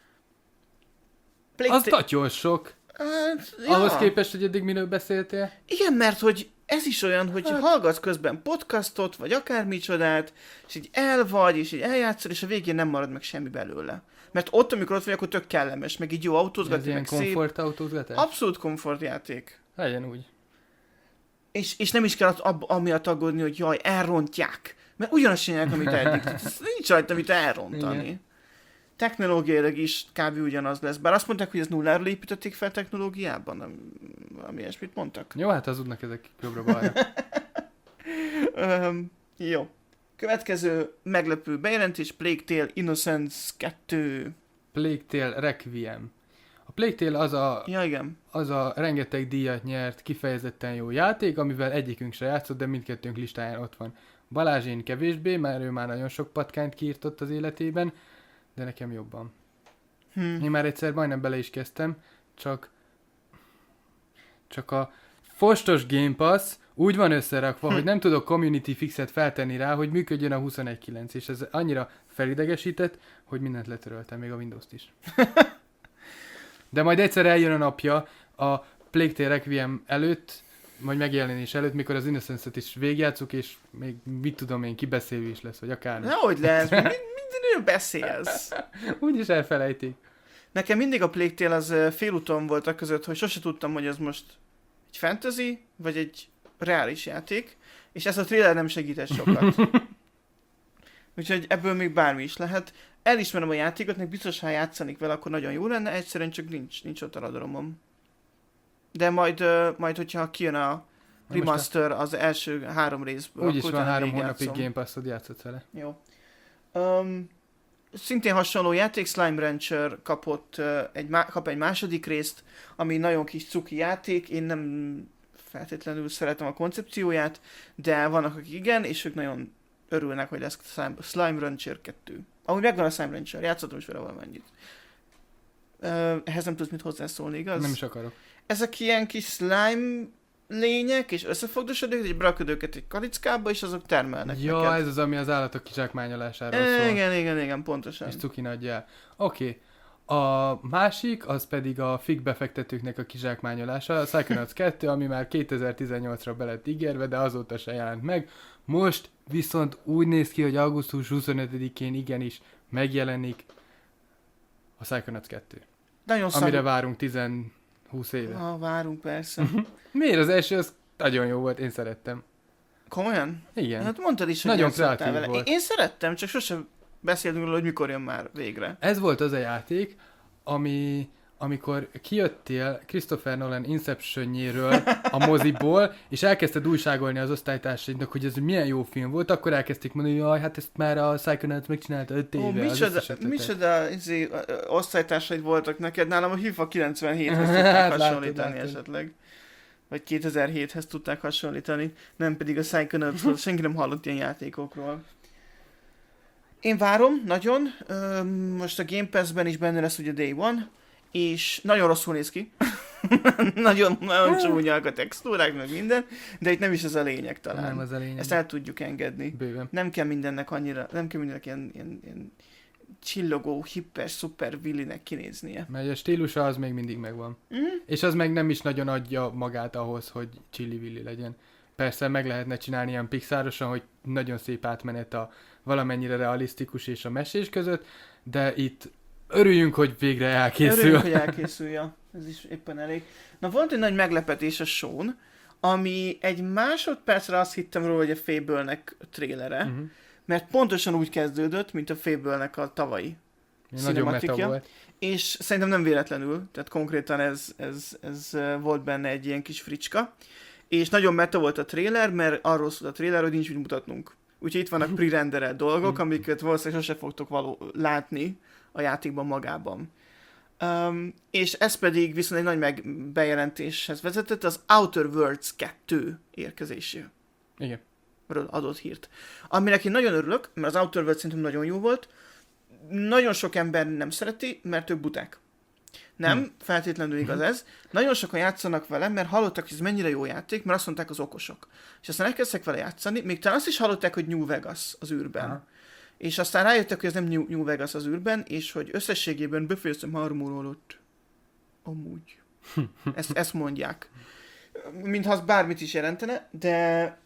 Az nagyon sok. Hát, ja. Ahhoz képest, hogy eddig miről beszéltél? Igen, mert hogy ez is olyan, hogy hát. hallgatsz közben podcastot, vagy akármicsodát, és így el vagy, és így eljátszol, és a végén nem marad meg semmi belőle. Mert ott, amikor ott vagy, akkor tök kellemes, meg így jó autózgatni, meg szép. komfort autózgatás? Abszolút komfortjáték. Legyen úgy. És, és nem is kell ab, amiatt aggódni, hogy jaj, elrontják. Mert ugyanazt csinálják, amit eddig. Nincs rajta, amit elrontani. Igen. Technológiailag is kb. Ugyanaz lesz. Bár azt mondták, hogy ez nulláról építették fel technológiában, ami ilyesmit mondtak. Jó, hát hazudnak ezek jobbra-balra. um, jó. Következő meglepő bejelentés, Plague Tale Innocence kettő. Plague Tale Requiem. A Plague Tale az a, ja, igen. az a rengeteg díjat nyert, kifejezetten jó játék, amivel egyikünk se játszott, de mindkettőnk listáján ott van. Balázsén kevésbé, mert ő már nagyon sok patkányt kiírtott az életében, de nekem jobban. Hmm. Én már egyszer majdnem bele is kezdtem, csak csak a fostos Game Pass úgy van összerakva, hm. hogy nem tudok community fixet feltenni rá, hogy működjön a huszonegy kilenc, és ez annyira felidegesített, hogy mindent letöröltem, még a Windows-t is. De majd egyszer eljön a napja a Plague Tale Requiem előtt, majd megjelenés előtt, mikor az Innocence-et is végigjátszuk, és még mit tudom én, kibeszélő is lesz, vagy akármi. Nehogy lesz, mind, mindenről beszélsz. Úgyis elfelejtik. Nekem mindig a Plague Tale az félúton volt a között, hogy sose tudtam, hogy ez most egy fantasy, vagy egy reális játék, és ez a trailer nem segített sokat. Úgyhogy ebből még bármi is lehet. Elismerem a játékot, meg biztos, ha játszanik vele, akkor nagyon jó lenne, egyszerűen csak nincs, nincs ott a radaromom. De majd, uh, majd hogyha kijön a remaster az első három részből. Úgyis van három hónapig Game Pass-od, játszhatsz vele. Jó. Um, szintén hasonló játék, Slime Rancher kapott, uh, egy, má- kap egy második részt, ami nagyon kis cuki játék, én nem feltétlenül szeretem a koncepcióját, de vannak, akik igen, és ők nagyon örülnek, hogy lesz Slime Rancher kettő. Amúgy megvan a Slime Rancher, játszottam is vele valamennyit. Uh, ehhez nem tudsz mit hozzászólni, igaz? Nem is akarok. Ezek ilyen kis slime lények, és összefogdosodnak, és berakod őket egy kalickába, és azok termelnek ja, neked. ez az, ami az állatok kizsákmányolásáról e, szól. Igen, igen, igen, pontosan. És cuki nagyjá. Oké. Okay. A másik, az pedig a fig befektetőknek a kizsákmányolása, a Psychonauts kettő, ami már kétezer-tizennyolcra be lett ígérve, de azóta se jelent meg. Most viszont úgy néz ki, hogy augusztus huszonötödikén igenis megjelenik a Psychonauts kettő. Nagyon szar... Amire várunk tíz-húsz éve. Ah, várunk persze. Miért? Az első az nagyon jó volt, én szerettem. Komolyan? Igen. Hát mondtad is, hogy nagyon kreatív vele. Volt. Én, én szerettem, csak sosem beszéltünk róla, hogy mikor jön már végre. Ez volt az a játék, ami, amikor kijöttél Christopher Nolan Inceptionjéről a moziból, és elkezdted újságolni az osztálytársaidnak, hogy ez milyen jó film volt, akkor elkezdték mondani, hogy hát ezt már a Psychonauts megcsinálta öt éve. Ó, micsoda, micsoda izé, osztálytársaid voltak neked, nálam a FIFA kilencvenhéthez tudták hasonlítani esetleg. Vagy kétezer-héthez tudták hasonlítani, nem pedig a Psychonautshoz, senki nem hallott ilyen játékokról. Én várom, nagyon. Most a Game Pass-ben is benne lesz ugye Day One, és nagyon rosszul néz ki. nagyon nagyon csúnyák a textúrák, meg minden, de itt nem is ez a lényeg talán. Nem az a lényeg. Ezt el tudjuk engedni. Bőven. Nem kell mindennek annyira, nem kell mindennek ilyen, ilyen, ilyen csillogó, hiper, szuper villinek kinéznie. Mert a stílusa az még mindig megvan. Mm. És az meg nem is nagyon adja magát ahhoz, hogy csilli-villi legyen. Persze meg lehetne csinálni ilyen pixárosan, hogy nagyon szép átmenet a valamennyire realisztikus és a mesés között, de itt örüljünk, hogy végre elkészül. Örüljünk, hogy elkészül, ja. Ez is éppen elég. Na volt egy nagy meglepetés a shown, ami egy másodpercre azt hittem róla, hogy a Fable-nek trélere, uh-huh. mert pontosan úgy kezdődött, mint a Fable-nek a tavalyi cinematikja. És szerintem nem véletlenül, tehát konkrétan ez, ez, ez volt benne egy ilyen kis fricska. És nagyon meta volt a trailer, mert arról szólt a trailer, hogy nincs mit mutatnunk. Úgyhogy itt vannak pre-renderelt dolgok, amiket valószínűleg sose fogtok való látni a játékban magában. Um, és ez pedig viszont egy nagy megbejelentéshez vezetett, az Outer Worlds kettő érkezésé. Igen. Ről adott hírt. Aminek én nagyon örülök, mert az Outer Worlds szerintem nagyon jó volt. Nagyon sok ember nem szereti, mert ők buták. Nem, Hm. feltétlenül igaz ez. Nagyon sokan játszanak vele, mert hallották, hogy ez mennyire jó játék, mert azt mondták az okosok. És aztán elkezdtek vele játszani, még talán azt is hallották, hogy New Vegas az űrben. Aha. És aztán rájöttek, hogy ez nem New, New Vegas az űrben, és hogy összességében befejeztem három óra alatt. Amúgy. Ezt, ezt mondják. Mintha az bármit is jelentene, de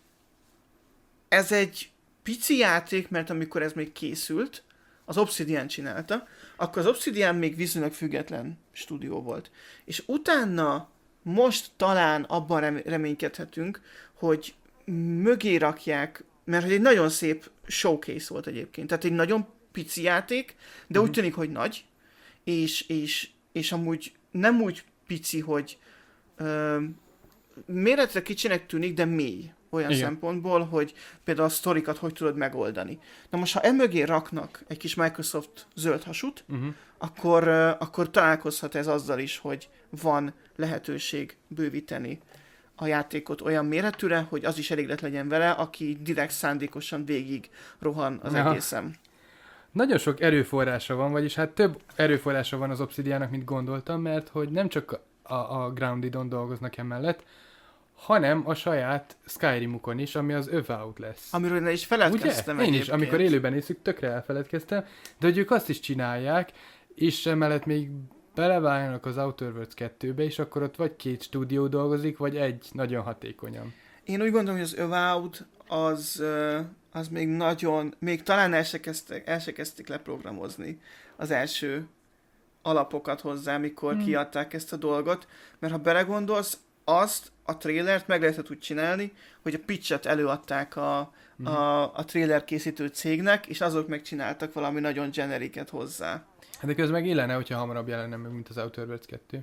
ez egy pici játék, mert amikor ez még készült, az Obsidian csinálta, akkor az Obsidian még viszonylag független stúdió volt. És utána most talán abban rem- reménykedhetünk, hogy mögé rakják, mert hogy egy nagyon szép showcase volt egyébként. Tehát egy nagyon pici játék, de mm-hmm. úgy tűnik, hogy nagy, és, és, és amúgy nem úgy pici, hogy ö, méretre kicsinek tűnik, de mély. Olyan Igen. szempontból, hogy például a sztorikat hogy tudod megoldani. Na most, ha emögé raknak egy kis Microsoft zöld hasut, uh-huh. akkor, uh, akkor találkozhat ez azzal is, hogy van lehetőség bővíteni a játékot olyan méretűre, hogy az is elég legyen vele, aki direkt szándékosan végig rohan az Aha. egészem. Nagyon sok erőforrása van, vagyis hát több erőforrása van az Obsidiannak, mint gondoltam, mert hogy nem csak a, a Groundedon dolgoznak emellett, hanem a saját Skyrimukon is, ami az Avowed lesz. Amiről én is feledkeztem. Ugye? Én is, amikor élőben nézzük, tökre elfeledkeztem, de hogy ők azt is csinálják, és emellett még beleváljanak az Outer Worlds kettőbe, és akkor ott vagy két stúdió dolgozik, vagy egy nagyon hatékonyan. Én úgy gondolom, hogy az Avowed az, az még nagyon, még talán el se kezdték, el se kezdték leprogramozni az első alapokat hozzá, mikor hmm. kiadták ezt a dolgot, mert ha belegondolsz, azt a trailert meg lehetett úgy csinálni, hogy a pitchet előadták a, mm. a, a trailer készítő cégnek, és azok megcsináltak valami nagyon generiket hozzá. Hát de közben meg illene, hogyha hamarabb jelenne meg, mint az Outer Worlds kettő.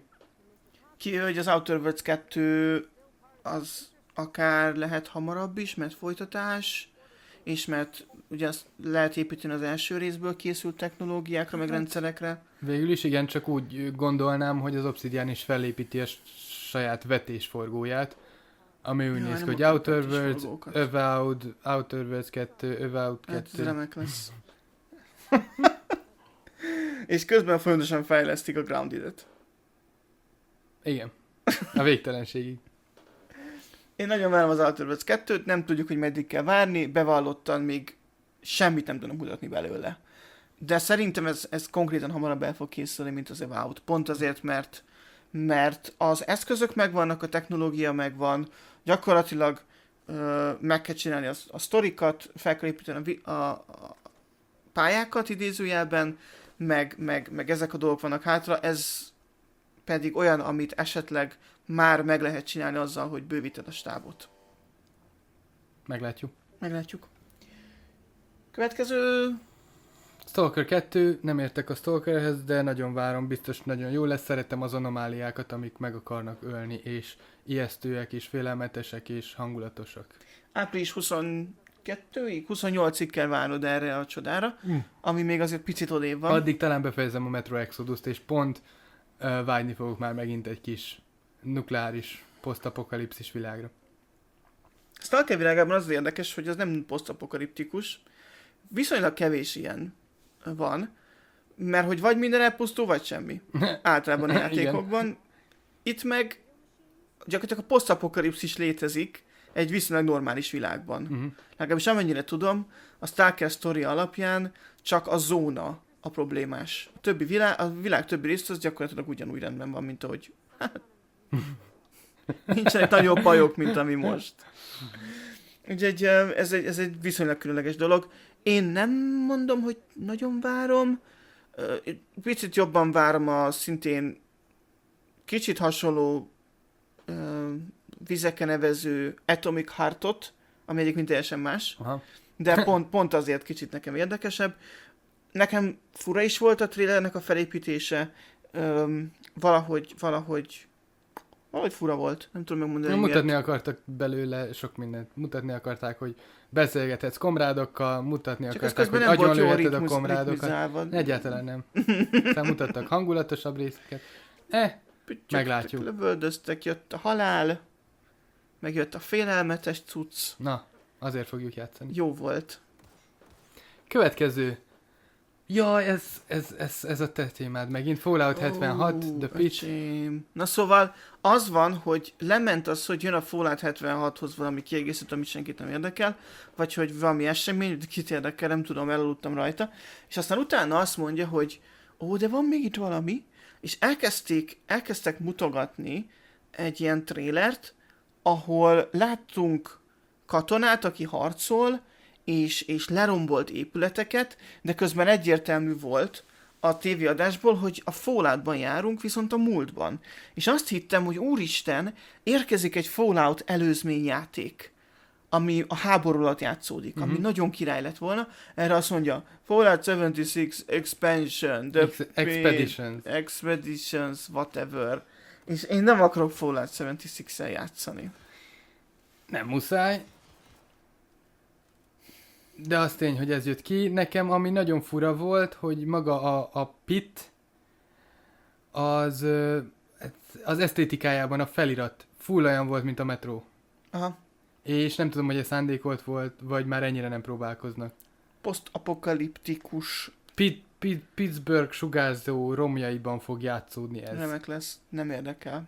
Ki, hogy az Outer Worlds kettő az akár lehet hamarabb is, mert folytatás, és mert ugye azt lehet építeni az első részből készült technológiákra, meg hát, rendszerekre. Végül is igen, csak úgy gondolnám, hogy az Obsidian is felépíti a saját vetésforgóját, ami úgy ja, néz ki, hogy Outer Worlds, Avowed, Outer Worlds kettő, Avowed kettő. Hát ez remek lesz. És közben folyamatosan fejlesztik a Grounded-et. Igen. A végtelenségig. Én nagyon várom az Outer Worlds kettőt, nem tudjuk, hogy meddig kell várni, bevallottan még semmit nem tudom mutatni belőle. De szerintem ez, ez konkrétan hamarabb el fog készülni, mint az Avowed. Pont azért, mert mert az eszközök megvannak, a technológia megvan, gyakorlatilag ö, meg kell csinálni a, a sztorikat, fel kell építeni a, a, a pályákat idézőjelben, meg, meg, meg ezek a dolgok vannak hátra, ez pedig olyan, amit esetleg már meg lehet csinálni azzal, hogy bővíted a stábot. Meglátjuk. Meglátjuk. Következő... Stalker kettő, nem értek a Stalkerhez, de nagyon várom, biztos nagyon jó lesz, szeretem az anomáliákat, amik meg akarnak ölni, és ijesztőek, és félelmetesek, és hangulatosak. április huszonkettőig, huszonnyolcig kell várnod erre a csodára, mm. ami még azért picit odébb van. Addig talán befejezem a Metro Exodus-t, és pont uh, vágyni fogok már megint egy kis nukleáris, posztapokalipszis világra. Stalker világában az érdekes, hogy az nem posztapokaliptikus, viszonylag kevés ilyen van, mert hogy vagy minden elpusztul, vagy semmi. Általában a játékokban. Itt meg gyakorlatilag a posztapokalipszis létezik egy viszonylag normális világban. Uh-huh. Legalábbis amennyire tudom, a Stalker Story alapján csak a zóna a problémás. A, többi világ, a világ többi részt az gyakorlatilag ugyanúgy rendben van, mint ahogy nincsenek nagyobb bajok, mint ami most. Úgyhogy ez egy, ez egy viszonylag különleges dolog. Én nem mondom, hogy nagyon várom. Picit jobban várom a szintén kicsit hasonló vizeken nevező Atomic Heartot, ami egyébként teljesen más. Aha. De pont, pont azért kicsit nekem érdekesebb. Nekem fura is volt a trailernek a felépítése. Valahogy, valahogy Valahogy fura volt, nem tudom megmondani. Nem, mutatni akartak belőle sok mindent. Mutatni akarták, hogy beszélgethetsz komrádokkal, mutatni csak akarták, hogy agyonlőheted a komrádokat. Egyáltalán nem. Aztán mutattak hangulatosabb részeket. Eh, meglátjuk. Lövöldöztek, jött a halál, meg jött a félelmetes cucc. Na, azért fogjuk játszani. Jó volt. Következő. Ja, ez, ez, ez, ez a te témád megint. Fallout hetvenhat, Ó, The Pitch. öcsém. Na szóval az van, hogy lement az, hogy jön a Fallout hetvenhathoz valami kiegészítő, amit senkit nem érdekel, vagy hogy valami esemény, kit érdekel, nem tudom, elaludtam rajta, és aztán utána azt mondja, hogy ó, de van még itt valami, és elkezdték, elkezdtek mutogatni egy ilyen trélert, ahol láttunk katonát, aki harcol, és, és lerombolt épületeket, de közben egyértelmű volt a tévéadásból, hogy a Falloutban járunk, viszont a múltban. És azt hittem, hogy úristen, érkezik egy Fallout előzményjáték, ami a háború alatt játszódik, uh-huh. ami nagyon király lett volna. Erre azt mondja, Fallout hetvenhat Expansion, The Ex- Expeditions. Expeditions, whatever. És én nem akarok Fallout hetvenhatsal játszani. Nem muszáj. De az tény, hogy ez jött ki. Nekem ami nagyon fura volt, hogy maga a, a pit az, az esztétikájában a felirat full olyan volt, mint a metró. Aha. És nem tudom, hogy ez szándékolt volt, vagy már ennyire nem próbálkoznak. Posztapokaliptikus. Pit, Pit, Pittsburgh sugárzó romjaiban fog játszódni ez. Remek lesz, nem érdekel.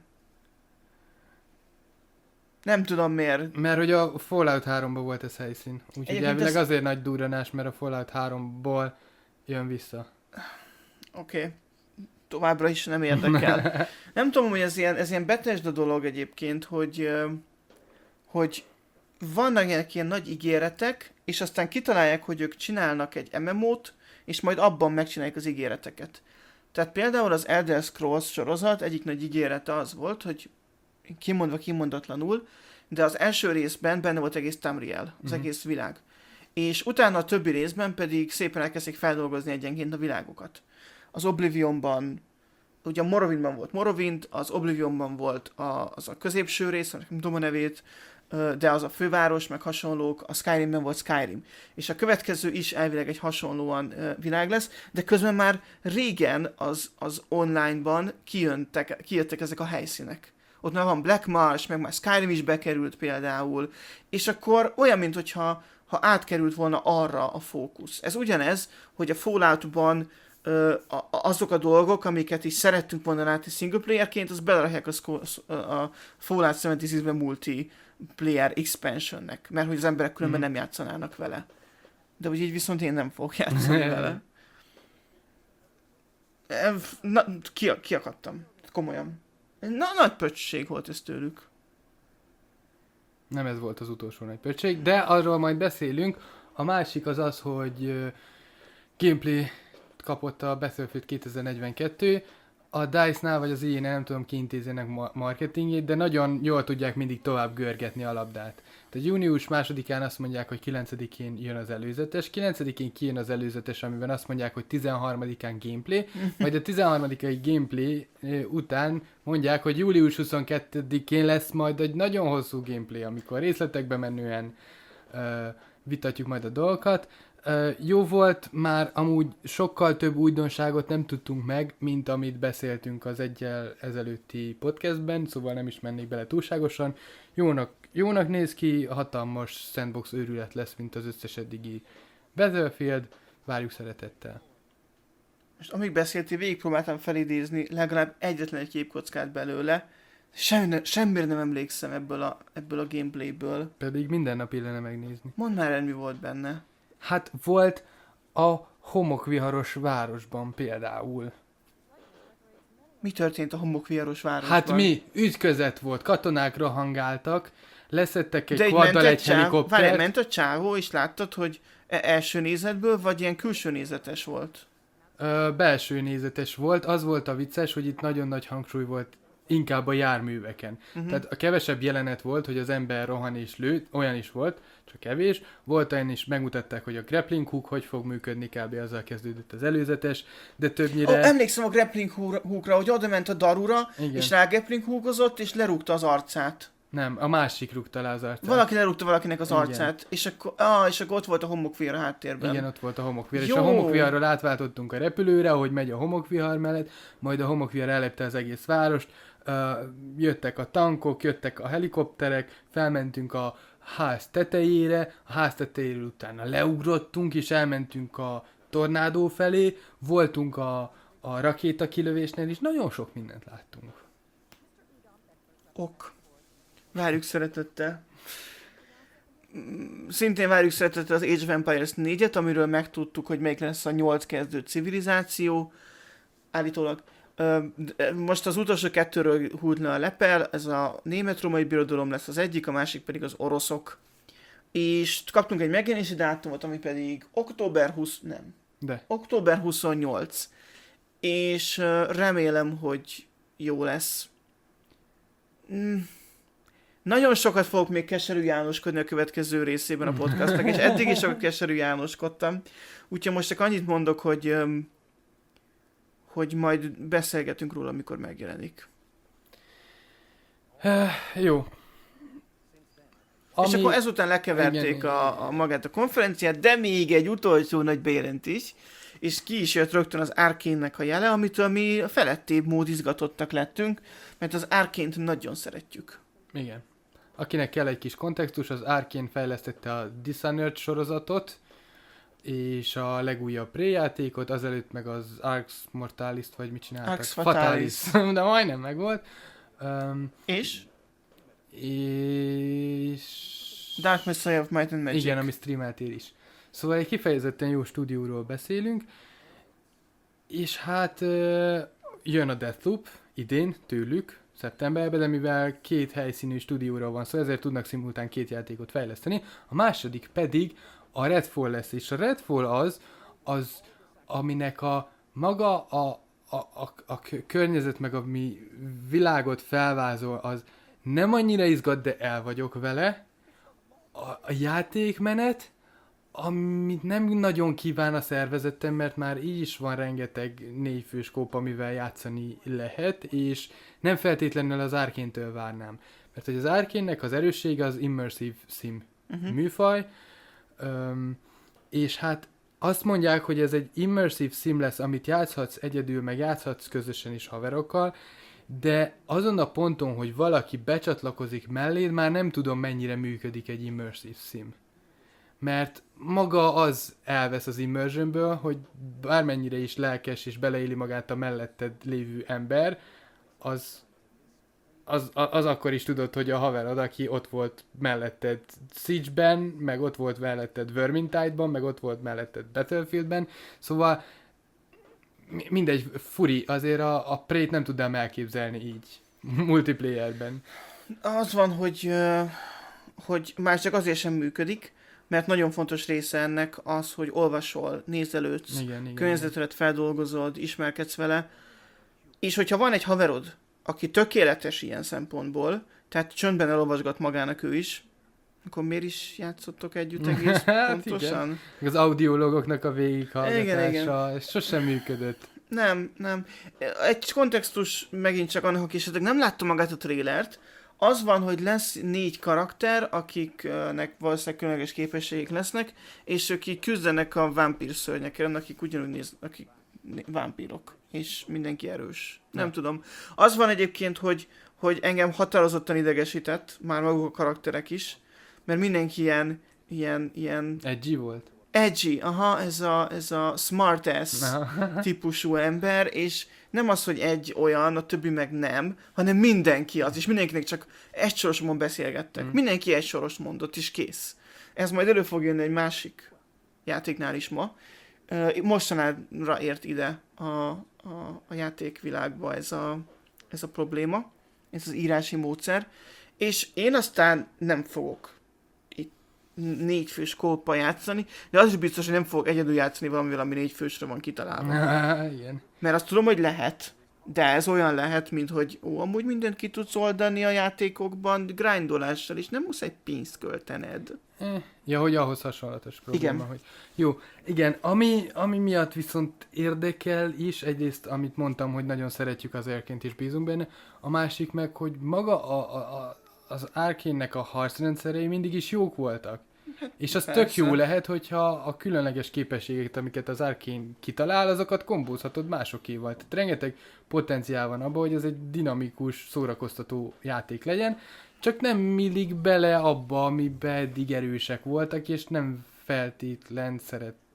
Nem tudom miért. Mert hogy a Fallout háromban volt ez helyszín. Úgyhogy elvileg ez... azért nagy durranás, mert a Fallout háromból jön vissza. Oké. Okay. Továbbra is nem érdekel. Nem tudom, hogy ez ilyen, ez ilyen Bethesda dolog egyébként, hogy, hogy vannak ilyen nagy ígéretek, és aztán kitalálják, hogy ők csinálnak egy em em o-t, és majd abban megcsinálják az ígéreteket. Tehát például az Elder Scrolls sorozat egyik nagy ígérete az volt, hogy kimondva kimondatlanul, de az első részben benne volt egész Tamriel, az uh-huh. egész világ. És utána a többi részben pedig szépen elkezdték feldolgozni egyenként a világokat. Az Oblivionban, ugye a Morrowindban volt Morrowind, az Oblivionban volt a, az a középső rész, nem tudom a nevét, de az a főváros, meg hasonlók, a Skyrimben volt Skyrim. És a következő is elvileg egy hasonlóan világ lesz, de közben már régen az, az online-ban kijöntek, kijöttek ezek a helyszínek. Ott már van Black Marsh, meg már Skyrim is bekerült például, és akkor olyan, mintha ha átkerült volna arra a fókusz. Ez ugyanez, hogy a Falloutban ö, a, azok a dolgok, amiket is szerettünk volna látni single playerként, az belerakják a, a, a Fallout hetvenhatban multiplayer expansionnek, mert hogy az emberek különben nem játszanának vele. De úgy így viszont én nem fogok játszani vele. Na, ki, kiakadtam. Komolyan. Na, nagy pöccség volt ez tőlük. Nem ez volt az utolsó nagy pöccség, de arról majd beszélünk. A másik az az, hogy uh, gameplay kapott a Battlefield kétezer-negyvenkettő. A DICE-nál vagy az i á-nál nem tudom ki intézi ennek ma- marketingét, de nagyon jól tudják mindig tovább görgetni a labdát. Tehát június másodikán azt mondják, hogy kilencedikén jön az előzetes, kilencedikén kijön az előzetes, amiben azt mondják, hogy tizenharmadikán gameplay, majd a tizenharmadikai gameplay után mondják, hogy július huszonkettedikén lesz majd egy nagyon hosszú gameplay, amikor részletekbe menően uh, vitatjuk majd a dolgokat. Uh, jó volt, már amúgy sokkal több újdonságot nem tudtunk meg, mint amit beszéltünk az egyel ezelőtti podcastben, szóval nem is mennék bele túlságosan. Jónak, jónak néz ki, hatalmas sandbox őrület lesz, mint az összes eddigi Battlefield. Várjuk szeretettel. Most amíg beszéltél, végigpróbáltam felidézni legalább egyetlen egy képkockát belőle. Semmi, semmire nem emlékszem ebből a, ebből a gameplayből. Pedig minden nap illene megnézni. Mondd már el, mi volt benne. Hát volt a homokviharos városban például. Mi történt a homokviharos városban? Hát mi? Ütközet volt, katonák rohangáltak, leszettek egy De quaddal egy csáv... helikoptert. Várj, ment a csávó, és láttad, hogy első nézetből, vagy ilyen külső nézetes volt? Ö, belső nézetes volt. Az volt a vicces, hogy itt nagyon nagy hangsúly volt inkább a járműveken. Uh-huh. Tehát a kevesebb jelenet volt, hogy az ember rohan és lő, olyan is volt, csak kevés. Volt olyan is, megmutatták, hogy a grappling hook hogy fog működni, kb. Azzal kezdődött az előzetes, de többnyire... Oh, emlékszem a grappling hookra, hogy oda ment a darura, igen. És rá grappling hookozott, és lerúgta az arcát. Nem, a másik rúgta le az arcát. Valaki lerúgta valakinek az arcát, és akkor, ah, és akkor ott volt a homokvihar a háttérben. Igen, ott volt a homokvihar, és a homokviharról átváltottunk a repülőre, ahogy megy a homokvihar mellett, majd a homokvihar ellepte az egész várost, uh, jöttek a tankok, jöttek a helikopterek, felmentünk a ház tetejére, a ház tetejéről utána leugrottunk, és elmentünk a tornádó felé, voltunk a, a rakéta kilövésnél is, nagyon sok mindent láttunk. Ok. Várjuk szeretettel. Szintén várjuk szeretettel az Age of Empires négyet, amiről megtudtuk, hogy melyik lesz a nyolc kezdő civilizáció. Állítólag. Most az utolsó kettőről húlt le a lepel, ez a német-római birodalom lesz az egyik, a másik pedig az oroszok. És kaptunk egy megjelenési dátumot, ami pedig október huszadika, nem. De. október huszonnyolcadika. És remélem, hogy jó lesz. Mm. Nagyon sokat fogok még Keserű Jánoskodni a következő részében a podcastnak, és eddig is sokat Keserű Jánoskodtam. Úgyhogy most csak annyit mondok, hogy, hogy majd beszélgetünk róla, amikor megjelenik. Uh, jó. Ami... És akkor ezután lekeverték igen, a, a magát a konferenciát, de még egy utolsó nagy bejelentés, és ki is jött rögtön az Arkane-nek a jele, amitől mi felettébb mód izgatottak lettünk, mert az Arkane-t nagyon szeretjük. Igen. Akinek kell egy kis kontextus, az Arkane fejlesztette a Dishonored sorozatot, és a legújabb Prey játékot, azelőtt meg az Arx Mortalis-t, vagy mit csináltak? Arx Fatalis. Fatalis. De majdnem megvolt. Um, és? És... Dark Messiah of Might and Magic. Igen, ami streameltél is. Szóval egy kifejezetten jó stúdióról beszélünk, és hát jön a Deathloop idén tőlük, szeptemberben, de mivel két helyszínű stúdióról van szó, ezért tudnak szimultán két játékot fejleszteni. A második pedig a Redfall lesz, és a Redfall az, az aminek a maga a, a, a, a környezet, meg a mi világot felvázol, az nem annyira izgat, de el vagyok vele. A, a játékmenet, amit nem nagyon kíván a szervezetem, mert már így is van rengeteg négyfős kóp, amivel játszani lehet, és nem feltétlenül az Arkane-től várnám. Mert hogy az Arkane-nek az erőssége az immersive sim uh-huh. műfaj, öm, és hát azt mondják, hogy ez egy immersive sim lesz, amit játszhatsz egyedül, meg játszhatsz közösen is haverokkal, de azon a ponton, hogy valaki becsatlakozik melléd, már nem tudom, mennyire működik egy immersive sim. Mert maga az elvesz az immersionből, hogy bármennyire is lelkes és beleéli magát a melletted lévő ember, az, az, az akkor is tudod, hogy a haverod, aki ott volt melletted Siege-ben, meg ott volt melletted Vermintide-ban, meg ott volt melletted Battlefieldben, szóval mindegy, furi, azért a, a Prey-t nem tudnám elképzelni így, multiplayerben. Az van, hogy, hogy már csak azért sem működik, mert nagyon fontos része ennek az, hogy olvasol, nézelődsz, környezetet feldolgozod, ismerkedsz vele, és hogyha van egy haverod, aki tökéletes ilyen szempontból, tehát csöndben elolvasgat magának ő is, akkor miért is játszottok együtt egész pontosan? Az audiologoknak a végighallgatása, igen, igen. sosem működött. Nem, nem. Egy kontextus megint csak annak, aki esetleg nem látta magát a trélert, az van, hogy lesz négy karakter, akiknek valószínűleg különleges képességek lesznek, és akik küzdenek a vámpír szörnyekkel, akik ugyanúgy néz, akik vámpírok, és mindenki erős. Nem ja. tudom. Az van egyébként, hogy, hogy engem határozottan idegesített, már maguk a karakterek is, mert mindenki ilyen, ilyen, ilyen... Edgy volt? Edgy, aha, ez a, ez a smartass típusú ember, és nem az, hogy egy olyan, a többi meg nem, hanem mindenki az, és mindenkinek csak egy sorosban beszélgettek. Mm. Mindenki egy soros mondott, és kész. Ez majd elő fog jönni egy másik játéknál is ma. Mostanára ért ide a, a, a játékvilágba ez a, ez a probléma, ez az írási módszer, és én aztán nem fogok négy fős kóppal játszani, de az is biztos, hogy nem fogok egyedül játszani valamivel, ami négy fősre van kitalálva. Igen. Mert azt tudom, hogy lehet, de ez olyan lehet, mint hogy ó, amúgy mindent ki tudsz oldani a játékokban grindolással, és nem muszáj pénzt költened. Eh, ja, hogy ahhoz hasonlatos probléma. Igen. Hogy... Jó, igen, ami, ami miatt viszont érdekel is, egyrészt, amit mondtam, hogy nagyon szeretjük az Arkane-t és bízunk benne, a másik meg, hogy maga a, a, a, az Arkane-nek a harcrendszerei mindig is jók voltak. Hát, és az persze. Tök jó lehet, hogyha a különleges képességeket, amiket az Arkane kitalál, azokat kombózhatod másokéval. Tehát rengeteg potenciál van abban, hogy ez egy dinamikus, szórakoztató játék legyen, csak nem millik bele abba, amiben eddig erősek voltak, és nem feltétlen szeret,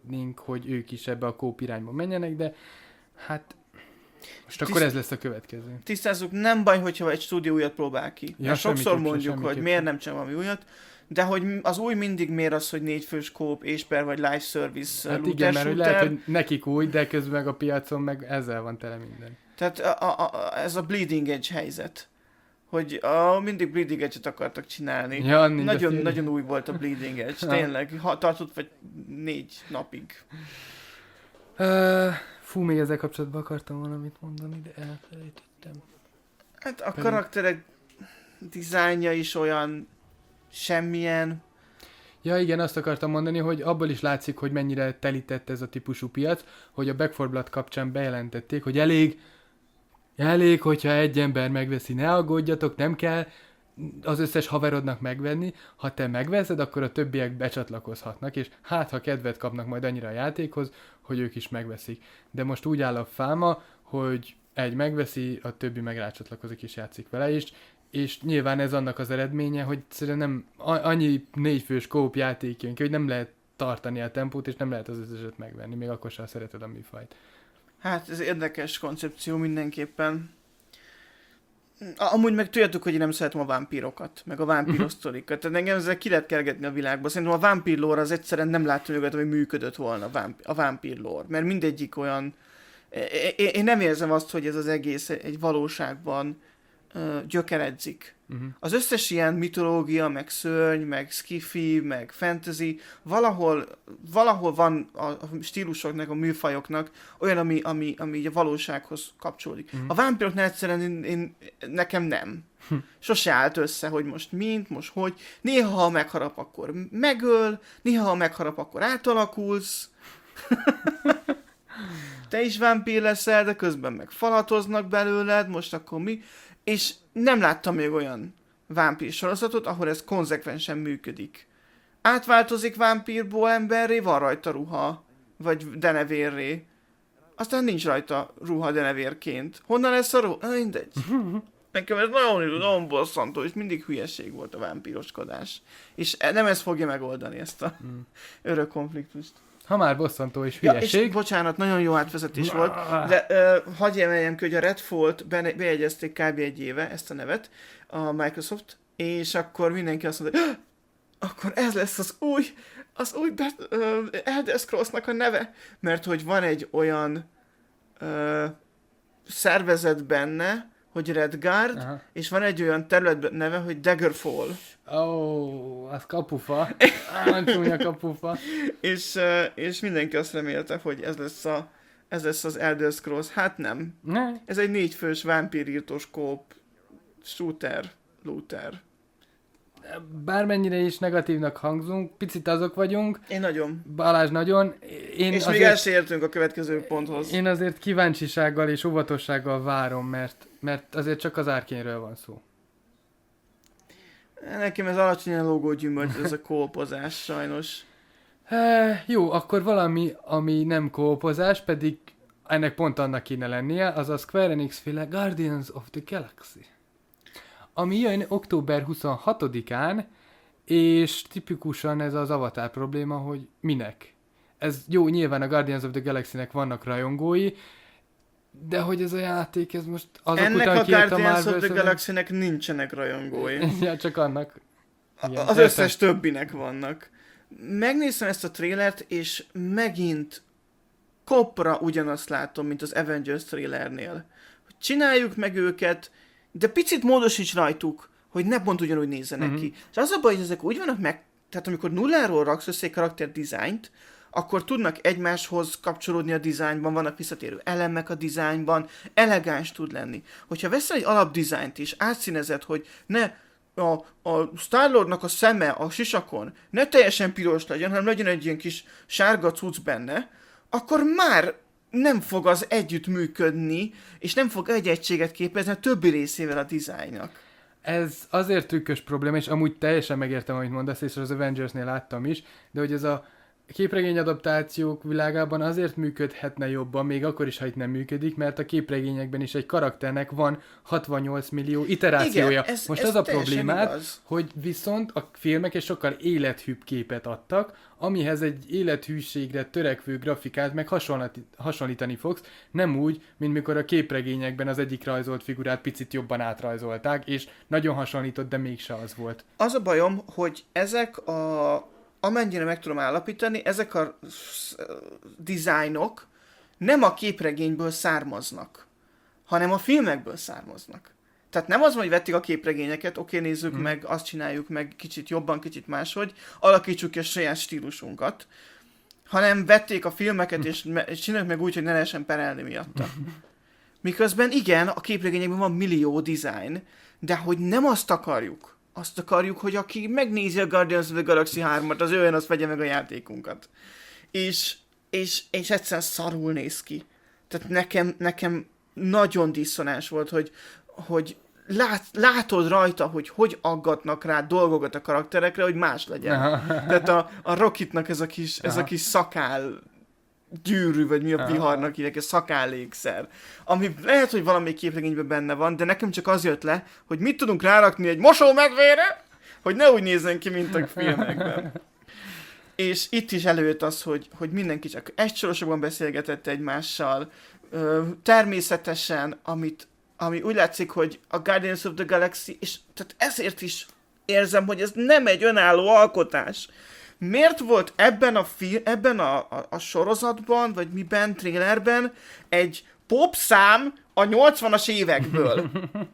szeretnénk, hogy ők is ebbe a kóp irányba menjenek, de hát most akkor Tiszt- ez lesz a következő. Tisztázzuk, nem baj, hogyha egy stúdió újat próbál ki. Ja, Mert sokszor semmiképp se, mondjuk, hogy semmiképp miért se. nem csinál valami újat, de hogy az új mindig miért az, hogy négy fős kóp, és per vagy live service Hát looter igen, mert hogy shooter. lehet, hogy nekik új, de közben meg a piacon meg ezzel van tele minden. Tehát a, a, a, ez a bleeding edge helyzet. Hogy a, mindig bleeding edge-et akartak csinálni. Ja, nincs nagyon, azt nagyon új volt a bleeding edge, Ha. tényleg. Ha, tartott vagy négy napig. Uh, fú, még ezzel kapcsolatban akartam valamit mondani, de elfelejtettem. Hát a Pedig- karakterek dizájnja is olyan semmilyen. Ja igen, azt akartam mondani, hogy abból is látszik, hogy mennyire telített ez a típusú piac, hogy a Back four Blood kapcsán bejelentették, hogy elég, elég, hogyha egy ember megveszi, ne aggódjatok, nem kell az összes haverodnak megvenni, ha te megveszed, akkor a többiek becsatlakozhatnak, és hát ha kedvet kapnak majd annyira a játékhoz, hogy ők is megveszik. De most úgy áll a fáma, hogy egy megveszi, a többi meg rácsatlakozik és játszik vele is, és nyilván ez annak az eredménye, hogy szerintem nem a- annyi négyfős kóp játék jön ki, hogy nem lehet tartani a tempót, és nem lehet az összeset megvenni, még akkor sem szereted a műfajt. Hát ez érdekes koncepció mindenképpen. Amúgy meg tudjátok, hogy én nem szeretem a vámpírokat, meg a vámpíros sztorikat. Tehát engem ezzel ki lehet kergetni a világba. Szerintem a vámpír lore az egyszerűen nem látom őket, hogy működött volna a vámp- a vámpír lore. Mert mindegyik olyan... Én én nem érzem azt, hogy ez az egész egy valóságban ö, gyökeredzik. Uh-huh. Az összes ilyen mitológia, meg szörny, meg skifi, meg fantasy, valahol, valahol van a, a stílusoknak, a műfajoknak olyan, ami, ami, ami így a valósághoz kapcsolódik. Mhm. A vámpiroknál egyszerűen én, én, nekem nem. Hm. Sose állt össze, hogy most mint, most hogy. Néha, ha megharap, akkor megöl, néha, ha megharap, akkor átalakulsz. Te is vámpír leszel, de közben meg falatoznak belőled, most akkor mi? És nem láttam még olyan vámpír sorozatot, ahol ez konzekvensen működik. Átváltozik vámpírból emberré, van rajta ruha, vagy denevérré. Aztán nincs rajta ruha denevérként. Honnan lesz a ruha? Na, mindegy. Nekem ez nagyon, nagyon bosszantó, és mindig hülyeség volt a vámpíroskodás. És nem ez fogja megoldani ezt a Mm. örök konfliktust. Ha már bosszantó és Ja, hülyeség. és bocsánat, nagyon jó átvezetés volt, de uh, hagyj emeljem ki, hogy a Redfall-t bene- bejegyezték kb. Egy éve, ezt a nevet, a Microsoft, és akkor mindenki azt mondta, hogy akkor ez lesz az új, az új Bet- uh, Elder Scrolls-nak a neve, mert hogy van egy olyan uh, szervezet benne, hogy Redguard, Aha. és van egy olyan terület neve, hogy Daggerfall. Ó, oh, az kapufa. Nagyon csúnya kapufa. És, uh, és mindenki azt remélte, hogy ez lesz, a, ez lesz az Elder Scrolls. Hát nem. Ne? Ez egy négyfős vámpírírtós kóp, shooter, looter. Bármennyire is negatívnak hangzunk, picit azok vagyunk, Én nagyon. Balázs nagyon. Én És még azért, el se értünk a következő ponthoz. én azért kíváncsisággal és óvatossággal várom, mert, mert azért csak az Arkaneről van szó. Nekem ez alacsonyan lógó gyümölcs, ez a kópozás sajnos. E, jó, akkor valami, ami nem kópozás, pedig ennek pont annak kéne lennie, az a Square Enix féle Guardians of the Galaxy. Ami jön október huszonhatodikán, és tipikusan ez az Avatar probléma, hogy minek. Ez jó, nyilván a Guardians of the Galaxy-nek vannak rajongói, de hogy ez a játék, ez most azok Ennek után a kijött a Guardians of Marvel the szerint- Galaxy-nek nincsenek rajongói. Ja, csak annak. Igen, Az értem. összes többinek vannak. Megnéztem ezt a trélert, és megint kopra ugyanazt látom, mint az Avengers trailernél. Hogy csináljuk meg őket, de picit módosíts rajtuk, hogy ne pont ugyanúgy nézzenek Mhm. ki. És az a baj, hogy ezek úgy vannak meg, tehát amikor nulláról raksz össze egy karakter dizájnt, akkor tudnak egymáshoz kapcsolódni a dizájnban, vannak visszatérő elemek a dizájnban, elegáns tud lenni. Hogyha veszel egy alapdizájnt és átszínezed, hogy ne a, a Star-Lordnak a szeme a sisakon ne teljesen piros legyen, hanem legyen egy ilyen kis sárga cucc benne, akkor már nem fog az együtt működni, és nem fog egy egységet képezni a többi részével a dizájnnak. Ez azért trükkös probléma, és amúgy teljesen megértem, amit mondasz, és az Avengersnél láttam is, de hogy ez a képregény adaptációk világában azért működhetne jobban, még akkor is, ha itt nem működik, mert a képregényekben is egy karakternek van hatvannyolc millió iterációja. Igen, ez, Most ez az a teljesen problémát, igaz. hogy viszont a filmek egy sokkal élethűbb képet adtak, amihez egy élethűségre törekvő grafikát meg hasonlítani fogsz, nem úgy, mint mikor a képregényekben az egyik rajzolt figurát picit jobban átrajzolták, és nagyon hasonlított, de mégse az volt. Az a bajom, hogy ezek a amennyire meg tudom állapítani, ezek a dizájnok nem a képregényből származnak, hanem a filmekből származnak. Tehát nem az, hogy vették a képregényeket, oké, nézzük hmm. meg, azt csináljuk meg kicsit jobban, kicsit máshogy, alakítsuk ki a saját stílusunkat, hanem vették a filmeket, és, me- és csináljuk meg úgy, hogy ne lehessen perelni miatta. Miközben igen, a képregényekben van millió dizájn, de hogy nem azt akarjuk, azt akarjuk, hogy aki megnézi a Guardians of the Galaxy hármat, az olyan, az vegye meg a játékunkat. És, és, és egyszerűen szarul néz ki. Tehát nekem, nekem nagyon diszonás volt, hogy, hogy lát, látod rajta, hogy hogy aggatnak rá dolgokat a karakterekre, hogy más legyen. Aha. Tehát a, a Rocketnak ez a kis, ez a kis szakál gyűrű, vagy mi a viharnak hívják, ez szakállékszer. Ami lehet, hogy valami képregényben benne van, de nekem csak az jött le, hogy mit tudunk rárakni egy mosómedvére, hogy ne úgy nézzen ki, mint a filmekben. És itt is előjött az, hogy, hogy mindenki csak egysorosokban beszélgetett egymással, természetesen, amit, ami úgy látszik, hogy a Guardians of the Galaxy, és tehát ezért is érzem, hogy ez nem egy önálló alkotás. Miért volt ebben a, fi- ebben a, a, a sorozatban, vagy miben, trailerben egy popszám a nyolcvanas évekből?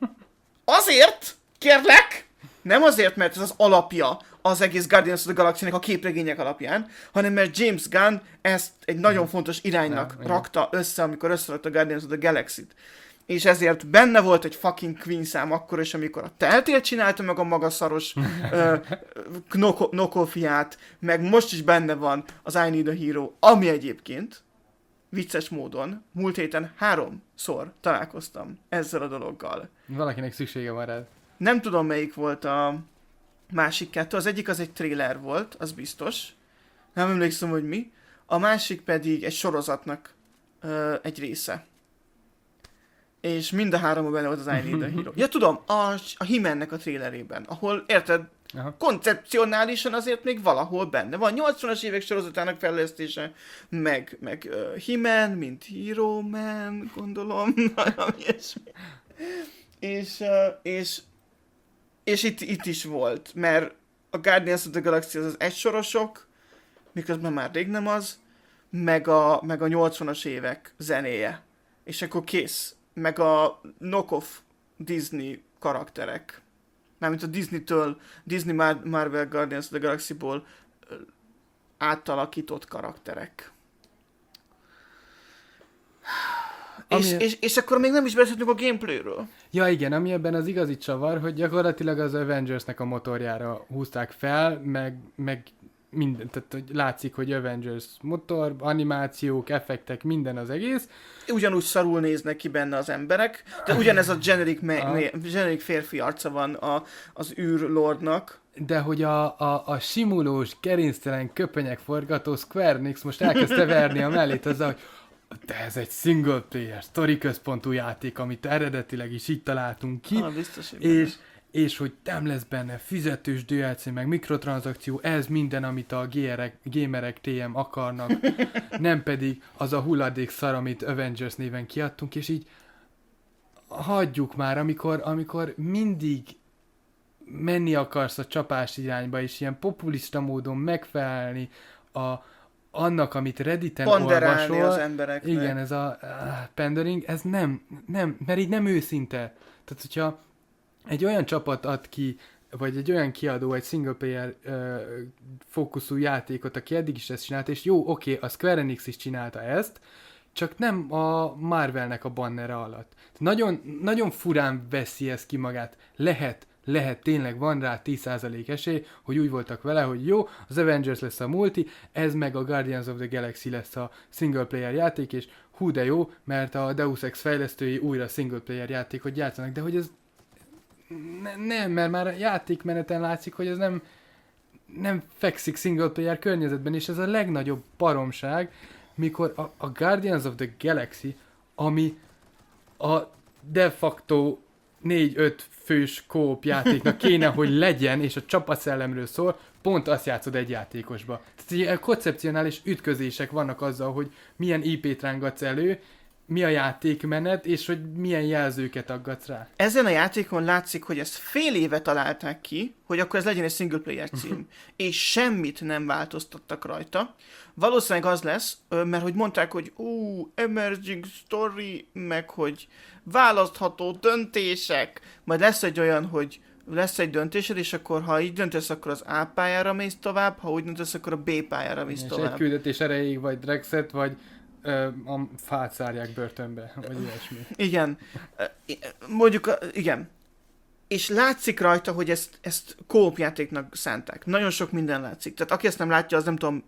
Azért, kérlek, nem azért, mert ez az alapja az egész Guardians of the Galaxy-nek a képregények alapján, hanem mert James Gunn ezt egy nagyon fontos iránynak ja, rakta össze, amikor összerakta a Guardians of the Galaxy-t. És ezért benne volt egy fucking Queen szám akkor is, amikor a Telltale csinálta meg a maga szaros uh, knock-offját, meg most is benne van az I Need a Hero, ami egyébként vicces módon múlt héten háromszor találkoztam ezzel a dologgal. Valakinek szüksége van rá. Nem tudom, melyik volt a másik kettő. Az egyik az egy trailer volt, az biztos. Nem emlékszem, hogy mi. A másik pedig egy sorozatnak uh, egy része. És mind a háromban benne volt az I Need a Hero. Ja, tudom, a, a He-Mannek a trailerében, ahol, érted, aha, koncepcionálisan azért még valahol benne van. nyolcvanas évek sorozatának fejlesztése, meg, meg uh, He-Man, mint Hero Man, gondolom, valami ilyesmi. És, uh, és, és itt, itt is volt, mert a Guardians of the Galaxy az az egysorosok, miközben már rég nem az, meg a, meg a nyolcvanas évek zenéje. És akkor kész. Meg a knock-off Disney karakterek. Mármint a Disney-től, Disney Mar- Marvel Guardians of the Galaxy-ból átalakított karakterek. Ami... És, és, és akkor még nem is beszéltünk a gameplayről. Ja igen, ami ebben az igazi csavar, hogy gyakorlatilag az Avengersnek a motorjára húzták fel, meg, meg minden, tehát hogy látszik, hogy Avengers motor, animációk, effektek, minden az egész. Ugyanúgy szarul néznek ki benne az emberek, de ugyanez a generic, me- me- generic férfi arca van a, az űrlordnak. De hogy a, a, a simulós, gerinctelen köpenyek forgató Square Enix most elkezdte verni a mellét azzal, hogy de ez egy single player, sztori központú játék, amit eredetileg is így találtunk ki, ah, biztos, és, és hogy nem lesz benne fizetős dé el cé, meg mikrotranszakció, ez minden, amit a gérek, gamerek té em akarnak, nem pedig az a hulladék szar, amit Avengers néven kiadtunk, és így hagyjuk már, amikor, amikor mindig menni akarsz a csapás irányba, és ilyen populista módon megfelelni a annak, amit Redditen olvasol, az embereknek. Igen, ez a uh, pandering, ez nem, nem, mert így nem őszinte. Tehát, hogyha egy olyan csapat ad ki, vagy egy olyan kiadó, egy single player uh, fókuszú játékot, aki eddig is ezt csinált, és jó, oké, okay, a Square Enix is csinálta ezt, csak nem a Marvelnek a bannere alatt. Nagyon, nagyon furán veszi ezt ki magát. Lehet, lehet, tényleg van rá tíz százalék esély, hogy úgy voltak vele, hogy jó, az Avengers lesz a multi, ez meg a Guardians of the Galaxy lesz a single player játék, és hú de jó, mert a Deus Ex fejlesztői újra single player játékot játszanak, de hogy ez ne, nem, mert már a játékmeneten látszik, hogy ez nem nem fekszik single player környezetben, és ez a legnagyobb baromság, mikor a, a Guardians of the Galaxy, ami a de facto négy-öt fős co-op játéknak kéne, hogy legyen, és a csapatszellemről szól, pont azt játszod egy játékosba. Tehát ilyen koncepcionális ütközések vannak azzal, hogy milyen í pét rángatsz elő, mi a játékmenet, és hogy milyen jelzőket aggatsz rá. Ezen a játékon látszik, hogy ezt fél éve találták ki, hogy akkor ez legyen egy single player cím. És semmit nem változtattak rajta. Valószínűleg az lesz, mert hogy mondták, hogy ú, emerging story, meg hogy választható döntések. Majd lesz egy olyan, hogy lesz egy döntésed, és akkor ha így döntesz, akkor az A pályára mész tovább, ha úgy döntesz, akkor a B pályára mész és tovább. egy küldetés erejéig vagy Drexet, vagy ö, a fát szárják börtönbe, vagy ilyesmi. Igen. Mondjuk, igen. És látszik rajta, hogy ezt, ezt co-op játéknak szánták. Nagyon sok minden látszik. Tehát aki ezt nem látja, az nem tudom,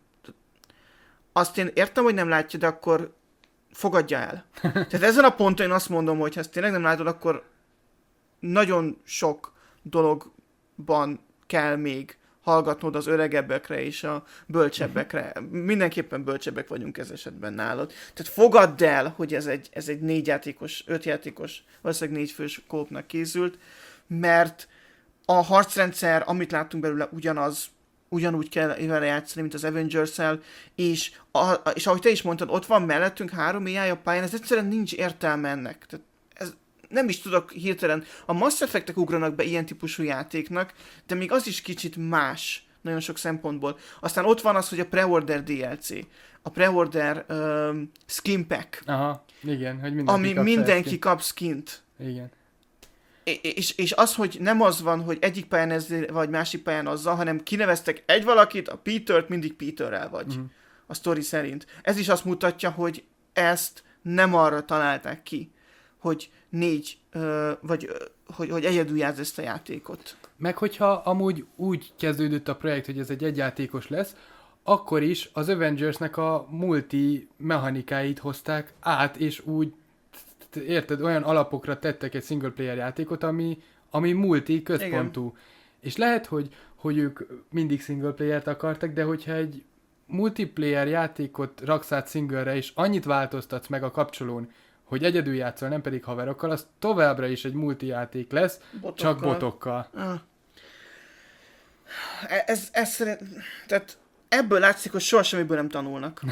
azt én értem, hogy nem látja, de akkor fogadja el. Tehát ezen a ponton én azt mondom, hogy ha ezt tényleg nem látod, akkor nagyon sok dologban kell még hallgatnod az öregebbekre és a bölcsebbekre. Mindenképpen bölcsebbek vagyunk ez esetben nálad. Tehát fogadd el, hogy ez egy, ez egy négy játékos, öt játékos, valószínűleg négy fős kópnak készült, mert a harcrendszer, amit láttunk belőle, ugyanaz, ugyanúgy kell vele játszani, mint az Avengers-el, és, a, és ahogy te is mondtad, ott van mellettünk három á i a pályán, ez egyszerűen nincs értelme ennek. Tehát ez, nem is tudok hirtelen, a Mass Effect-ek ugranak be ilyen típusú játéknak, de még az is kicsit más, nagyon sok szempontból. Aztán ott van az, hogy a Preorder dé el cé, a Preorder um, skin pack, Aha, igen, hogy mindenki ami kap mindenki skin. kap skint. Igen. És, és az, hogy nem az van, hogy egyik pályán ezzel, vagy másik pályán azzal, hanem kineveztek egy valakit, a Petert, mindig Peterrel vagy. Uh-huh. A sztori szerint. Ez is azt mutatja, hogy ezt nem arra találták ki, hogy négy, ö, vagy ö, hogy, hogy egyedül játsz ezt a játékot. Meg hogyha amúgy úgy kezdődött a projekt, hogy ez egy egyjátékos lesz, akkor is az Avengersnek a multi mechanikáit hozták át, és úgy érted, olyan alapokra tettek egy single player játékot, ami, ami multi központú. Igen. És lehet, hogy, hogy ők mindig single playert akartak, de hogyha egy multiplayer játékot raksz át singlere, és annyit változtatsz meg a kapcsolón, hogy egyedül játszol, nem pedig haverokkal, az továbbra is egy multi játék lesz, botokkal. Csak botokkal. Ah. Ez, ez szerint, tehát ebből látszik, hogy soha semmiből nem tanulnak.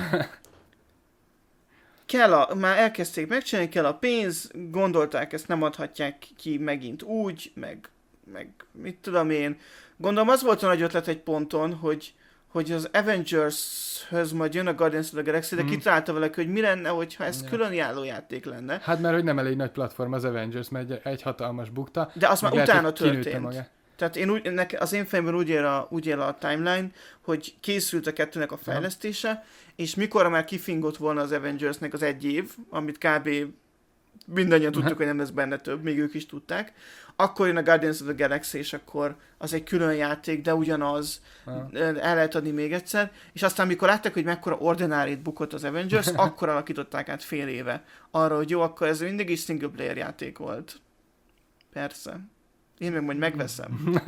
Kell a, már elkezdték megcsinálni, kell a pénz, gondolták, ezt nem adhatják ki megint úgy, meg, meg mit tudom én. Gondolom az volt a nagy ötlet egy ponton, hogy, hogy az Avengers-höz majd jön a Guardians of the Galaxy, de mm. kitalálta vele, hogy mi lenne, hogyha ez ja. külön járó játék lenne. Hát mert hogy nem elég nagy platform az Avengers, mert egy, egy hatalmas bukta. De az már utána történt. Tehát én úgy, az én fejemben úgy él, a, úgy él a timeline, hogy készült a kettőnek a fejlesztése, ja. és mikor már kifingott volna az Avengersnek az egy év, amit kb. Mindannyian tudtuk, hogy nem lesz benne több, még ők is tudták, akkor jön a Guardians of the Galaxy, és akkor az egy külön játék, de ugyanaz, ja. el lehet adni még egyszer, és aztán mikor látták, hogy mekkora ordinárit bukott az Avengers, akkor alakították át fél éve arra, hogy jó, akkor ez mindig is single player játék volt. Persze. Én meg majd megveszem.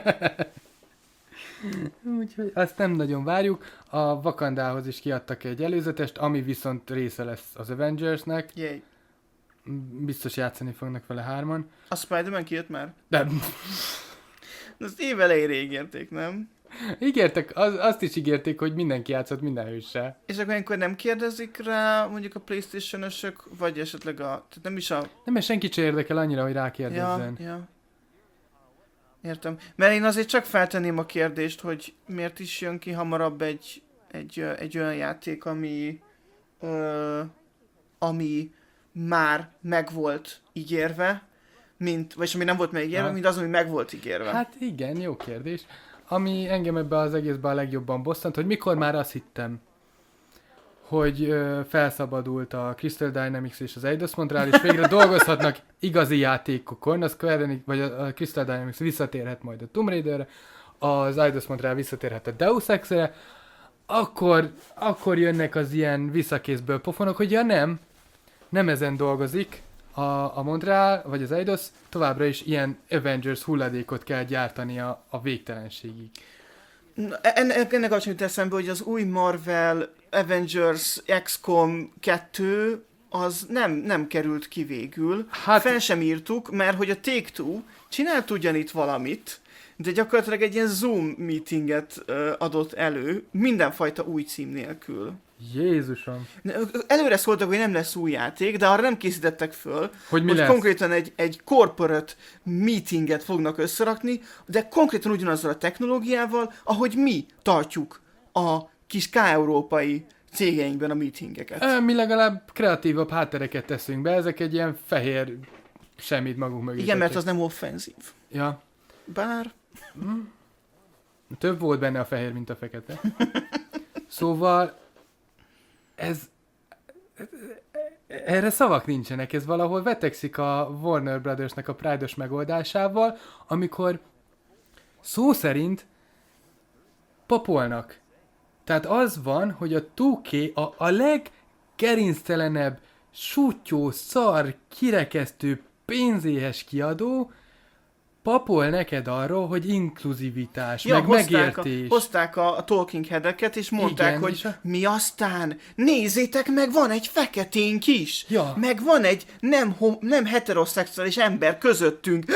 Úgyhogy azt nem nagyon várjuk. A Wakandához is kiadtak egy előzetest, ami viszont része lesz az Avengersnek. Yay. Biztos játszani fognak vele hárman. A Spider-Man kijött már? Nem. Azt év elejére ígérték, nem? Ígértek, az, azt is ígérték, hogy mindenki játszott minden hőssel. És akkor ilyenkor nem kérdezik rá mondjuk a PlayStation-ösök, vagy esetleg a... Tehát nem is a... Nem, mert senki sem érdekel annyira, hogy rákérdezzen. Ja, ja. Értem. Mert én azért csak feltenném a kérdést, hogy miért is jön ki hamarabb egy, egy, egy olyan játék, ami, ö, ami már meg volt ígérve, mint, vagy ami nem volt megígérve, mint az, ami meg volt ígérve. Hát igen, jó kérdés. Ami engem ebben az egészben a legjobban bosszant, hogy mikor már azt hittem, hogy ö, felszabadult a Crystal Dynamics és az Eidos Montreal, és végre dolgozhatnak igazi játékokon, a Square Enix, vagy a Crystal Dynamics visszatérhet majd a Tomb Raiderre, az Eidos Montreal visszatérhet a Deus Ex-re, akkor, akkor jönnek az ilyen visszakészből pofonok, hogy ja nem, nem ezen dolgozik a, a Montreal, vagy az Eidos, továbbra is ilyen Avengers hulladékot kell gyártani a, a végtelenségig. Na, ennek, ennek az jut eszembe, hogy az új Marvel Avengers iksz kom kettő az nem, nem került ki végül. Hát... Fel sem írtuk, mert hogy a Take-Two csinált ugyanitt valamit, de gyakorlatilag egy ilyen Zoom meetinget uh, adott elő, mindenfajta új cím nélkül. Jézusom. Előre szóltak, hogy nem lesz új játék, de arra nem készítettek föl, hogy, mi hogy lesz? Konkrétan egy, egy corporate meetinget fognak összerakni, de konkrétan ugyanazzal a technológiával, ahogy mi tartjuk a kis k-európai cégeinkben a meetingeket. Mi legalább kreatívabb háttereket teszünk be, ezek egy ilyen fehér semmit magunk mögé. Igen, mert az nem offenzív. Ja. Bár... Hmm. Több volt benne a fehér, mint a fekete. Szóval ez... Erre szavak nincsenek, ez valahol vetekszik a Warner Brothersnek a Pride-os megoldásával, amikor szó szerint papolnak. Tehát az van, hogy a two K a, a leggerinctelenebb, sútyó, szar, kirekesztő, pénzéhes kiadó papol neked arról, hogy inkluzivitás, ja, meg hozták megértés. A, hozták a, a Talking Headeket, és mondták, igen, hogy és a... mi aztán, nézzétek meg, van egy feketénk is, ja. meg van egy nem, hom, nem heteroszexuális ember közöttünk.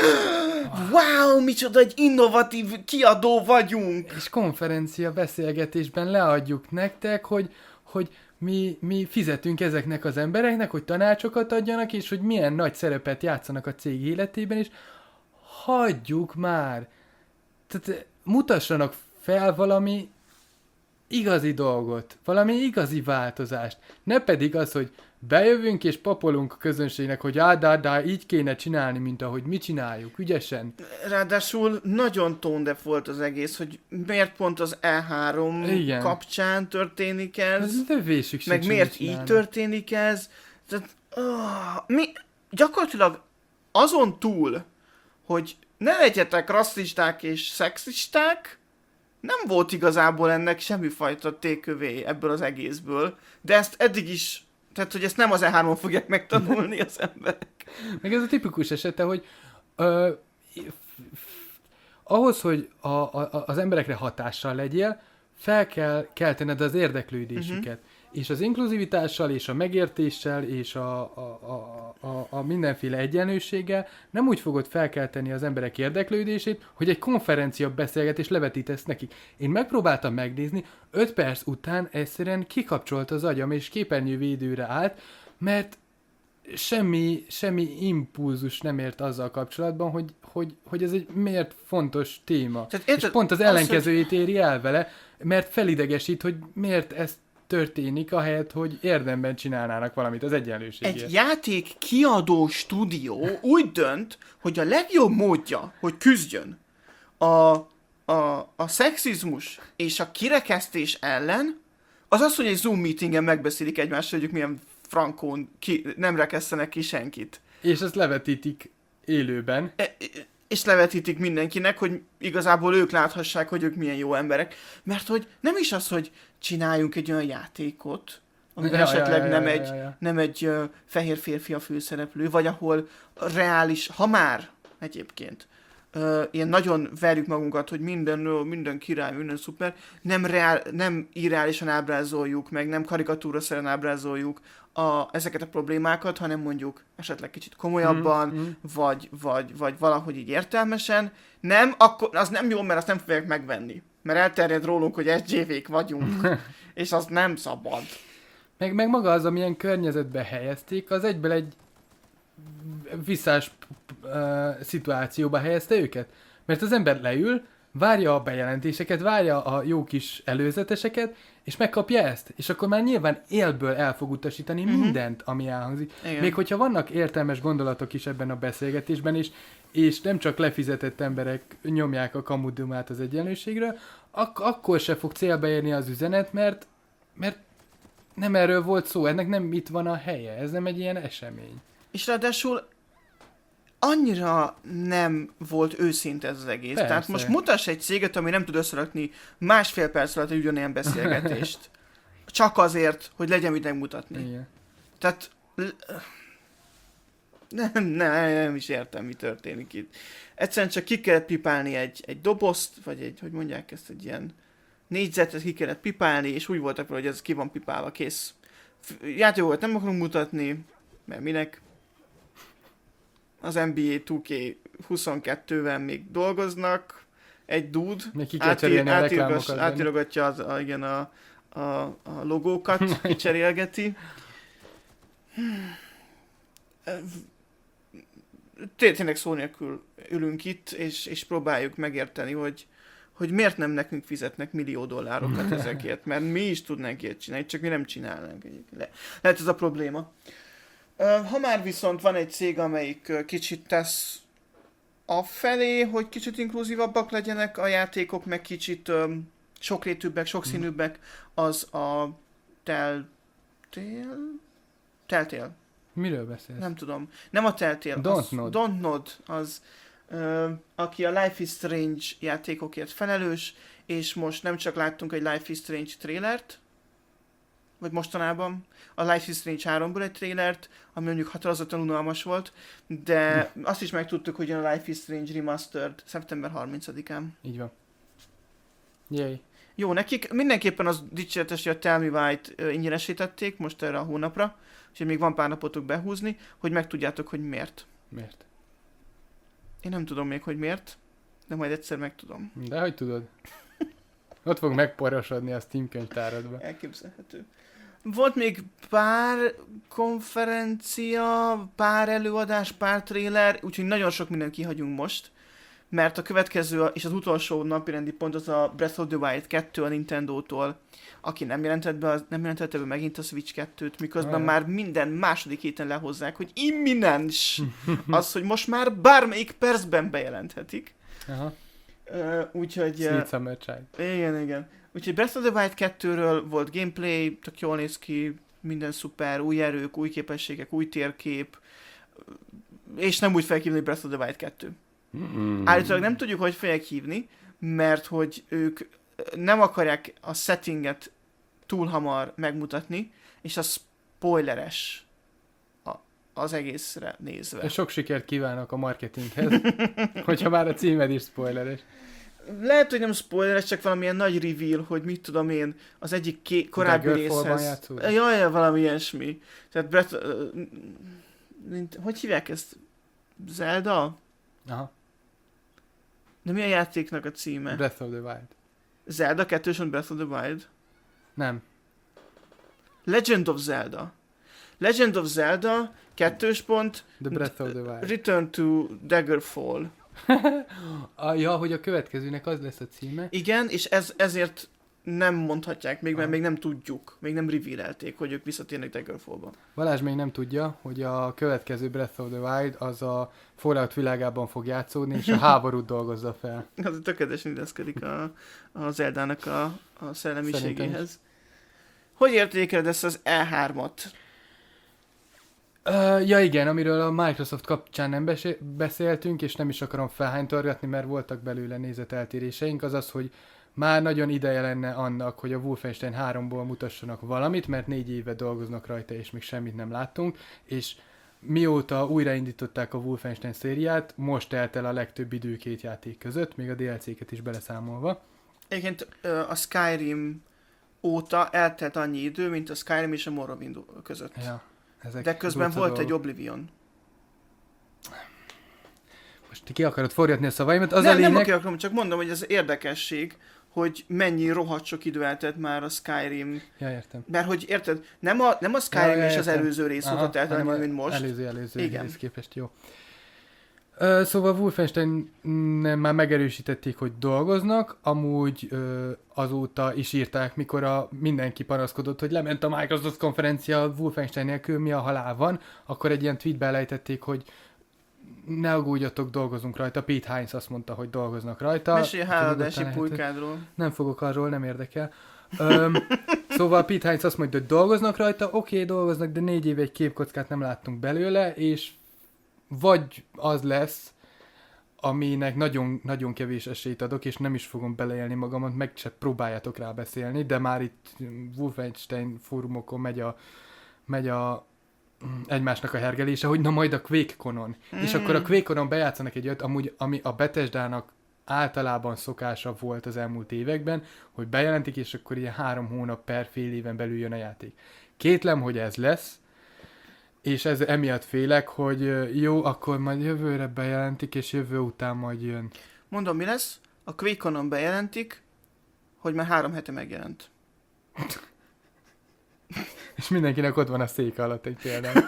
Wow, micsoda egy innovatív kiadó vagyunk! És konferencia beszélgetésben leadjuk nektek, hogy, hogy mi, mi fizetünk ezeknek az embereknek, hogy tanácsokat adjanak, és hogy milyen nagy szerepet játszanak a cég életében, és hagyjuk már! Tehát mutassanak fel valami igazi dolgot, valami igazi változást. Ne pedig az, hogy bejövünk és papolunk a közönségnek, hogy á, dá, dá, így kéne csinálni, mint ahogy mi csináljuk, ügyesen. Ráadásul nagyon tone-deaf volt az egész, hogy miért pont az E három igen. kapcsán történik ez, ez lövésük meg miért így történik ez. Tehát, oh, mi gyakorlatilag azon túl, hogy ne legyetek rasszisták és szexisták, nem volt igazából ennek semmifajta tékövé ebből az egészből, de ezt eddig is, tehát hogy ezt nem az E három fogják megtanulni az emberek. Meg ez a tipikus esete, hogy ö, f, f, ahhoz, hogy a, a, az emberekre hatással legyél, fel kell keltened az érdeklődésüket. Uh-huh. És az inkluzivitással, és a megértéssel, és a, a, a, a, a mindenféle egyenlőséggel nem úgy fogod felkelteni az emberek érdeklődését, hogy egy konferencia beszélgetés levetítesz nekik. Én megpróbáltam megnézni, öt perc után egyszerűen kikapcsolt az agyam, és képernyővédőre állt, mert semmi, semmi impulzus nem ért azzal kapcsolatban, hogy, hogy, hogy ez egy miért fontos téma. Tehát érted, és pont az ellenkezőjét éri el vele, mert felidegesít, hogy miért ezt történik, ahelyett, hogy érdemben csinálnának valamit az egyenlőségért. Egy játék kiadó stúdió úgy dönt, hogy a legjobb módja, hogy küzdjön a, a, a szexizmus és a kirekesztés ellen, az az, hogy egy Zoom meetingen megbeszélik egymással, hogy milyen frankón ki, nem rekesztenek ki senkit. És ezt levetítik élőben. E, és levetítik mindenkinek, hogy igazából ők láthassák, hogy ők milyen jó emberek. Mert hogy nem is az, hogy csináljunk egy olyan játékot, amiben ja, esetleg ja, ja, nem, ja, egy, ja, ja. nem egy uh, fehér férfi a főszereplő, vagy ahol reális, ha már egyébként, uh, ilyen nagyon verjük magunkat, hogy minden, minden király, minden szuper, nem, reál, nem irreálisan ábrázoljuk, meg nem karikatúraszerűen ábrázoljuk a, ezeket a problémákat, hanem mondjuk esetleg kicsit komolyabban, mm, mm. Vagy, vagy, vagy valahogy így értelmesen. Nem, akkor az nem jó, mert azt nem fogják megvenni. Mert elterjed rólunk, hogy es dzé vé-k vagyunk, és az nem szabad. Meg, meg maga az, amilyen környezetbe helyezték, az egyből egy visszás uh, szituációba helyezte őket. Mert az ember leül, várja a bejelentéseket, várja a jó kis előzeteseket, és megkapja ezt. És akkor már nyilván élből el fog utasítani mm-hmm. mindent, ami elhangzik. Igen. Még hogyha vannak értelmes gondolatok is ebben a beszélgetésben, és, és nem csak lefizetett emberek nyomják a kamudumát az egyenlőségről, ak- akkor se fog célba érni az üzenet, mert, mert nem erről volt szó, ennek nem itt van a helye, ez nem egy ilyen esemény. És ráadásul annyira nem volt őszinte ez az egész. Persze. Tehát most mutass egy céget, ami nem tud összerakni másfél perc alatt egy ugyanilyen beszélgetést. Csak azért, hogy legyen mit megmutatni. Igen. Tehát nem, nem, nem is értem, mi történik itt. Egyszerűen csak ki kellett pipálni egy, egy dobozt, vagy egy, hogy mondják ezt, egy ilyen négyzetet ki kellett pipálni, és úgy voltak vele, hogy ez ki van pipálva, kész. Játékokat nem akarunk mutatni, mert minek? Az en bé á two K huszonkettővel még dolgoznak, egy dude még ki kell cserélni a reklámokat. átírogatja az, a, igen, a, a, a logókat, kicserélgeti. Tényleg szó nélkül ülünk itt, és, és próbáljuk megérteni, hogy, hogy miért nem nekünk fizetnek millió dollárokat ezekért, mert mi is tudnánk ilyet csinálni, csak mi nem csinálnánk. Le- lehet ez a probléma. Ha már viszont van egy cég, amelyik kicsit tesz afelé, hogy kicsit inkluzívabbak legyenek a játékok, meg kicsit um, sokrétűbbek, sokszínűbbek, az a Telltale? Telltale. Miről beszélsz? Nem tudom. Nem a Telltale. Dontnod. Dontnod az, ö, aki a Life is Strange játékokért felelős, és most nem csak láttunk egy Life is Strange trailert, vagy mostanában, a Life is Strange háromból egy trailert, ami mondjuk határozottan unalmas volt, de azt is megtudtuk, hogy a Life is Strange Remastered szeptember harmincadikán. Így van. Yay. Jó, nekik mindenképpen az dicséretes, hogy a Tell Me Why-t ingyenesítették most erre a hónapra, úgyhogy még van pár napotok behúzni, hogy megtudjátok, hogy miért. Miért? Én nem tudom még, hogy miért, de majd egyszer megtudom. De hogy tudod? Ott fog megporosodni a Steam könyvtáradba. Elképzelhető. Volt még pár konferencia, pár előadás, pár trailer, úgyhogy nagyon sok mindent kihagyunk most, mert a következő és az utolsó napirendi pont az a Breath of the Wild kettő a Nintendótól, aki nem jelentett be, az, nem jelentette be megint a Switch kettőt, miközben Olyan. már minden második héten lehozzák, hogy imminens az, hogy most már bármelyik percben bejelenthetik. Aha. Uh, úgyhogy... Sweet Summer Child. Igen, igen. Úgyhogy Breath of the Wild kettőről volt gameplay, tök jól néz ki, minden szuper, új erők, új képességek, új térkép, és nem úgy fel hívni, hogy Breath of the Wild kettő. Mm. Állítólag nem tudjuk, hogy fogják hívni, mert hogy ők nem akarják a settinget túl hamar megmutatni, és a spoileres a, az egészre nézve. És sok sikert kívánok a marketinghez, hogyha már a címed is spoileres. Lehet, hogy nem spoileres, csak valamilyen nagy reveal, hogy mit tudom én, az egyik ké- korábbi Daggerfallban részhez... játszol? Jaj, valami ilyesmi. Tehát Breath... Uh, mint, hogy hívják ezt? Zelda? Aha. De mi a játéknak a címe? Breath of the Wild. Zelda kettős Breath of the Wild? Nem. Legend of Zelda. Legend of Zelda kettős pont The Breath of the Wild. Return to Daggerfall. a, ja, hogy a következőnek az lesz a címe. Igen, és ez, ezért nem mondhatják még, mert Aha. még nem tudjuk, még nem revealelték, hogy ők visszatérnek Daggerfallba. Balázs még nem tudja, hogy a következő Breath of the Wild az a Fallout világában fog játszódni, és a háborút dolgozza fel. Az tökéletesen illeszkedik a, a Zeldának a, a szellemiségéhez. Hogy értékeled ezt az E hármat? Uh, ja igen, amiről a Microsoft kapcsán nem bes- beszéltünk, és nem is akarom felhánytorgatni, mert voltak belőle nézeteltéréseink, az az, hogy már nagyon ideje lenne annak, hogy a Wolfenstein háromból mutassanak valamit, mert négy éve dolgoznak rajta, és még semmit nem láttunk, és mióta újraindították a Wolfenstein szériát, most telt el a legtöbb idő két játék között, még a dé el cé-ket is beleszámolva. Egyébként a Skyrim óta eltelt annyi idő, mint a Skyrim és a Morrowind között. Ja, ezek De közben durca volt dolgok. egy Oblivion. Most ki akarod forgatni a szavaimat? Az nem, a lényeg... nem akarom, csak mondom, hogy ez érdekesség, hogy mennyi rohadt sok idő eltelt már a Skyrim. Ja, értem. Mert hogy érted, nem a, nem a Skyrim Ja, ja, és az értem. előző rész Aha, óta telt hanem annyi, a mint most. Előző, előző Igen. rész képest, jó. Ö, szóval Wolfenstein már megerősítették, hogy dolgoznak, amúgy ö, azóta is írták, mikor a, mindenki panaszkodott, hogy lement a Microsoft konferencia Wolfenstein nélkül, mi a halál van, akkor egy ilyen tweetbe elejtették, hogy ne aggódjatok, dolgozunk rajta. Pete Hines azt mondta, hogy dolgoznak rajta. Mesélj a háladási Nyugodtan pulykádról. nem fogok arról, nem érdekel. Öm, szóval Pete Hines azt mondja, hogy dolgoznak rajta, oké, okay, dolgoznak, de négy éve egy képkockát nem láttunk belőle, és vagy az lesz, aminek nagyon, nagyon kevés esélyt adok, és nem is fogom beleélni magamat, meg se próbáljátok rá beszélni, de már itt Wolfenstein fórumokon megy a, megy a egymásnak a hergelése, hogy na majd a QuakeConon. Mm. És akkor a QuakeConon bejátszanak egy olyat, amúgy, ami a Bethesdának általában szokása volt az elmúlt években, hogy bejelentik, és akkor ilyen három hónap per fél éven belül jön a játék. Kétlem, hogy ez lesz, és ez emiatt félek, hogy jó, akkor majd jövőre bejelentik, és jövő után majd jön. Mondom, mi lesz? A QuakeCon-on bejelentik, hogy már három hete megjelent. És mindenkinek ott van a szék alatt egy például.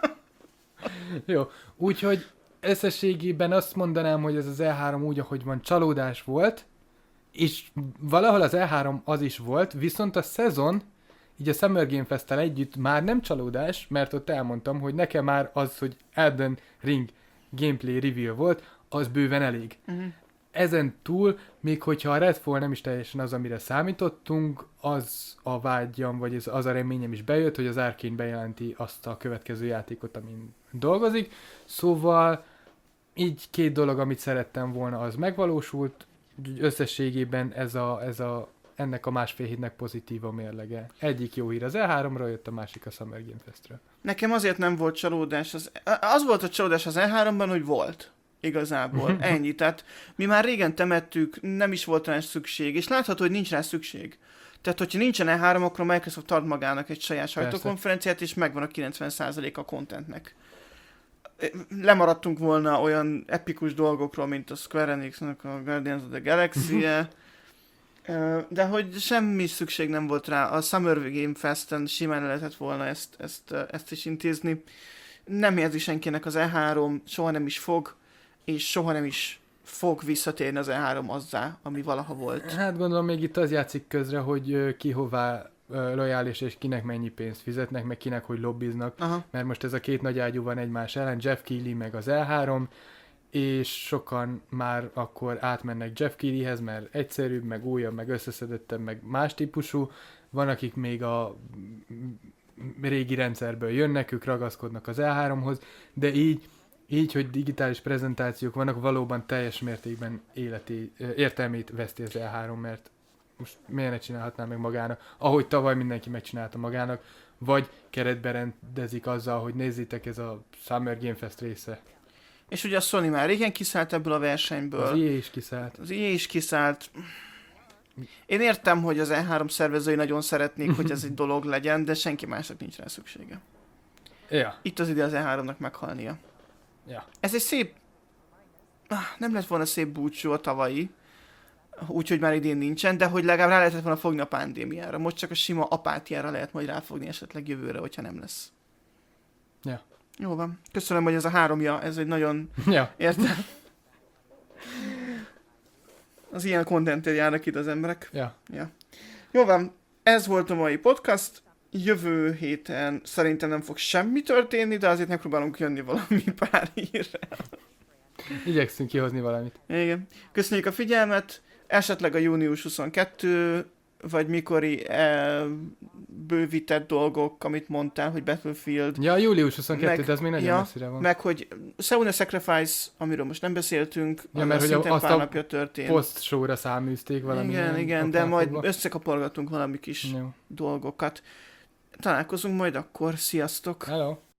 Jó, úgyhogy összességében azt mondanám, hogy ez az E három úgy, ahogy van, csalódás volt, és valahol az E három az is volt, viszont a szezon, így a Summer Game Fest-tel együtt már nem csalódás, mert ott elmondtam, hogy nekem már az, hogy Elden Ring gameplay reveal volt, az bőven elég. Uh-huh. Ezen túl, még hogyha a Redfall nem is teljesen az, amire számítottunk, az a vágyam, vagy az, az a reményem is bejött, hogy az Arkane bejelenti azt a következő játékot, amin dolgozik. Szóval így két dolog, amit szerettem volna, az megvalósult. Összességében ez a, ez a, ennek a másfél hétnek pozitív a mérlege. Egyik jó hír az E háromra jött, a másik a Summer Game Festről. Nekem azért nem volt csalódás. Az, az volt a csalódás az E háromban, hogy volt. Igazából. Ennyi. Tehát mi már régen temettük, nem is volt rá szükség, és látható, hogy nincs rá szükség. Tehát, hogyha nincsen E három, akkor a Microsoft tart magának egy saját sajtókonferenciát, és megvan a kilencven százalék a contentnek. Lemaradtunk volna olyan epikus dolgokról, mint a Square Enix-nek a Guardians of the Galaxy-je, de hogy semmi szükség nem volt rá. A Summer Game Festen simán lehetett volna ezt, ezt, ezt is intézni. Nem érzi senkinek az E három, soha nem is fog, és soha nem is fog visszatérni az E három azzá, ami valaha volt. Hát gondolom még itt az játszik közre, hogy ki hová lojális, és kinek mennyi pénzt fizetnek, meg kinek hogy lobbiznak. Aha. Mert most ez a két nagy ágyú van egymás ellen, Jeff Keighley meg az E három, és sokan már akkor átmennek Jeff Keighleyhez, mert egyszerűbb, meg újabb, meg összeszedettebb, meg más típusú. Van, akik még a régi rendszerből jönnek, ők ragaszkodnak az E háromhoz, de így Így, hogy digitális prezentációk vannak, valóban teljes mértékben életi, értelmét veszti az E három, mert most miért ne csinálhatná meg magának, ahogy tavaly mindenki megcsinálta magának, vagy keretbe rendezik azzal, hogy nézzétek, ez a Summer Game Fest része. És ugye a Sony már régen kiszállt ebből a versenyből. Az i á is kiszállt. Az i á is kiszállt. Én értem, hogy az E három szervezői nagyon szeretnék, hogy ez egy dolog legyen, de senki másnak nincs rá szüksége. Ja. Itt az ide az E háromnak meghalnia. Ja. Ez egy szép... Nem lett volna szép búcsú a tavalyi, úgyhogy már idén nincsen, de hogy legalább rá lehetett volna fogni a pandémiára. Most csak a sima apátiára lehet majd ráfogni esetleg jövőre, hogyha nem lesz. Ja. Jó van. Köszönöm, hogy ez a háromja, ez egy nagyon... Ja. Értem? Az ilyen contentért járnak itt az emberek. Ja. Ja. Jó van. Ez volt a mai podcast. Jövő héten szerintem nem fog semmi történni, de azért megpróbálunk jönni valami pár hírrel. Igyekszünk kihozni valamit. Igen. Köszönjük a figyelmet. Esetleg a június huszonkettő, vagy mikori e, bővített dolgok, amit mondtál, hogy Battlefield. Ja, július huszonkettő, meg, de ez még nagyon ja, messzire van. Meg, hogy Seuna Sacrifice, amiről most nem beszéltünk, ja, mert hogy azt pár a napja történt. post-showra száműzték valami. Igen, igen, de majd összekapargatunk valami kis Jó. dolgokat. Találkozunk majd akkor. Sziasztok! Hello!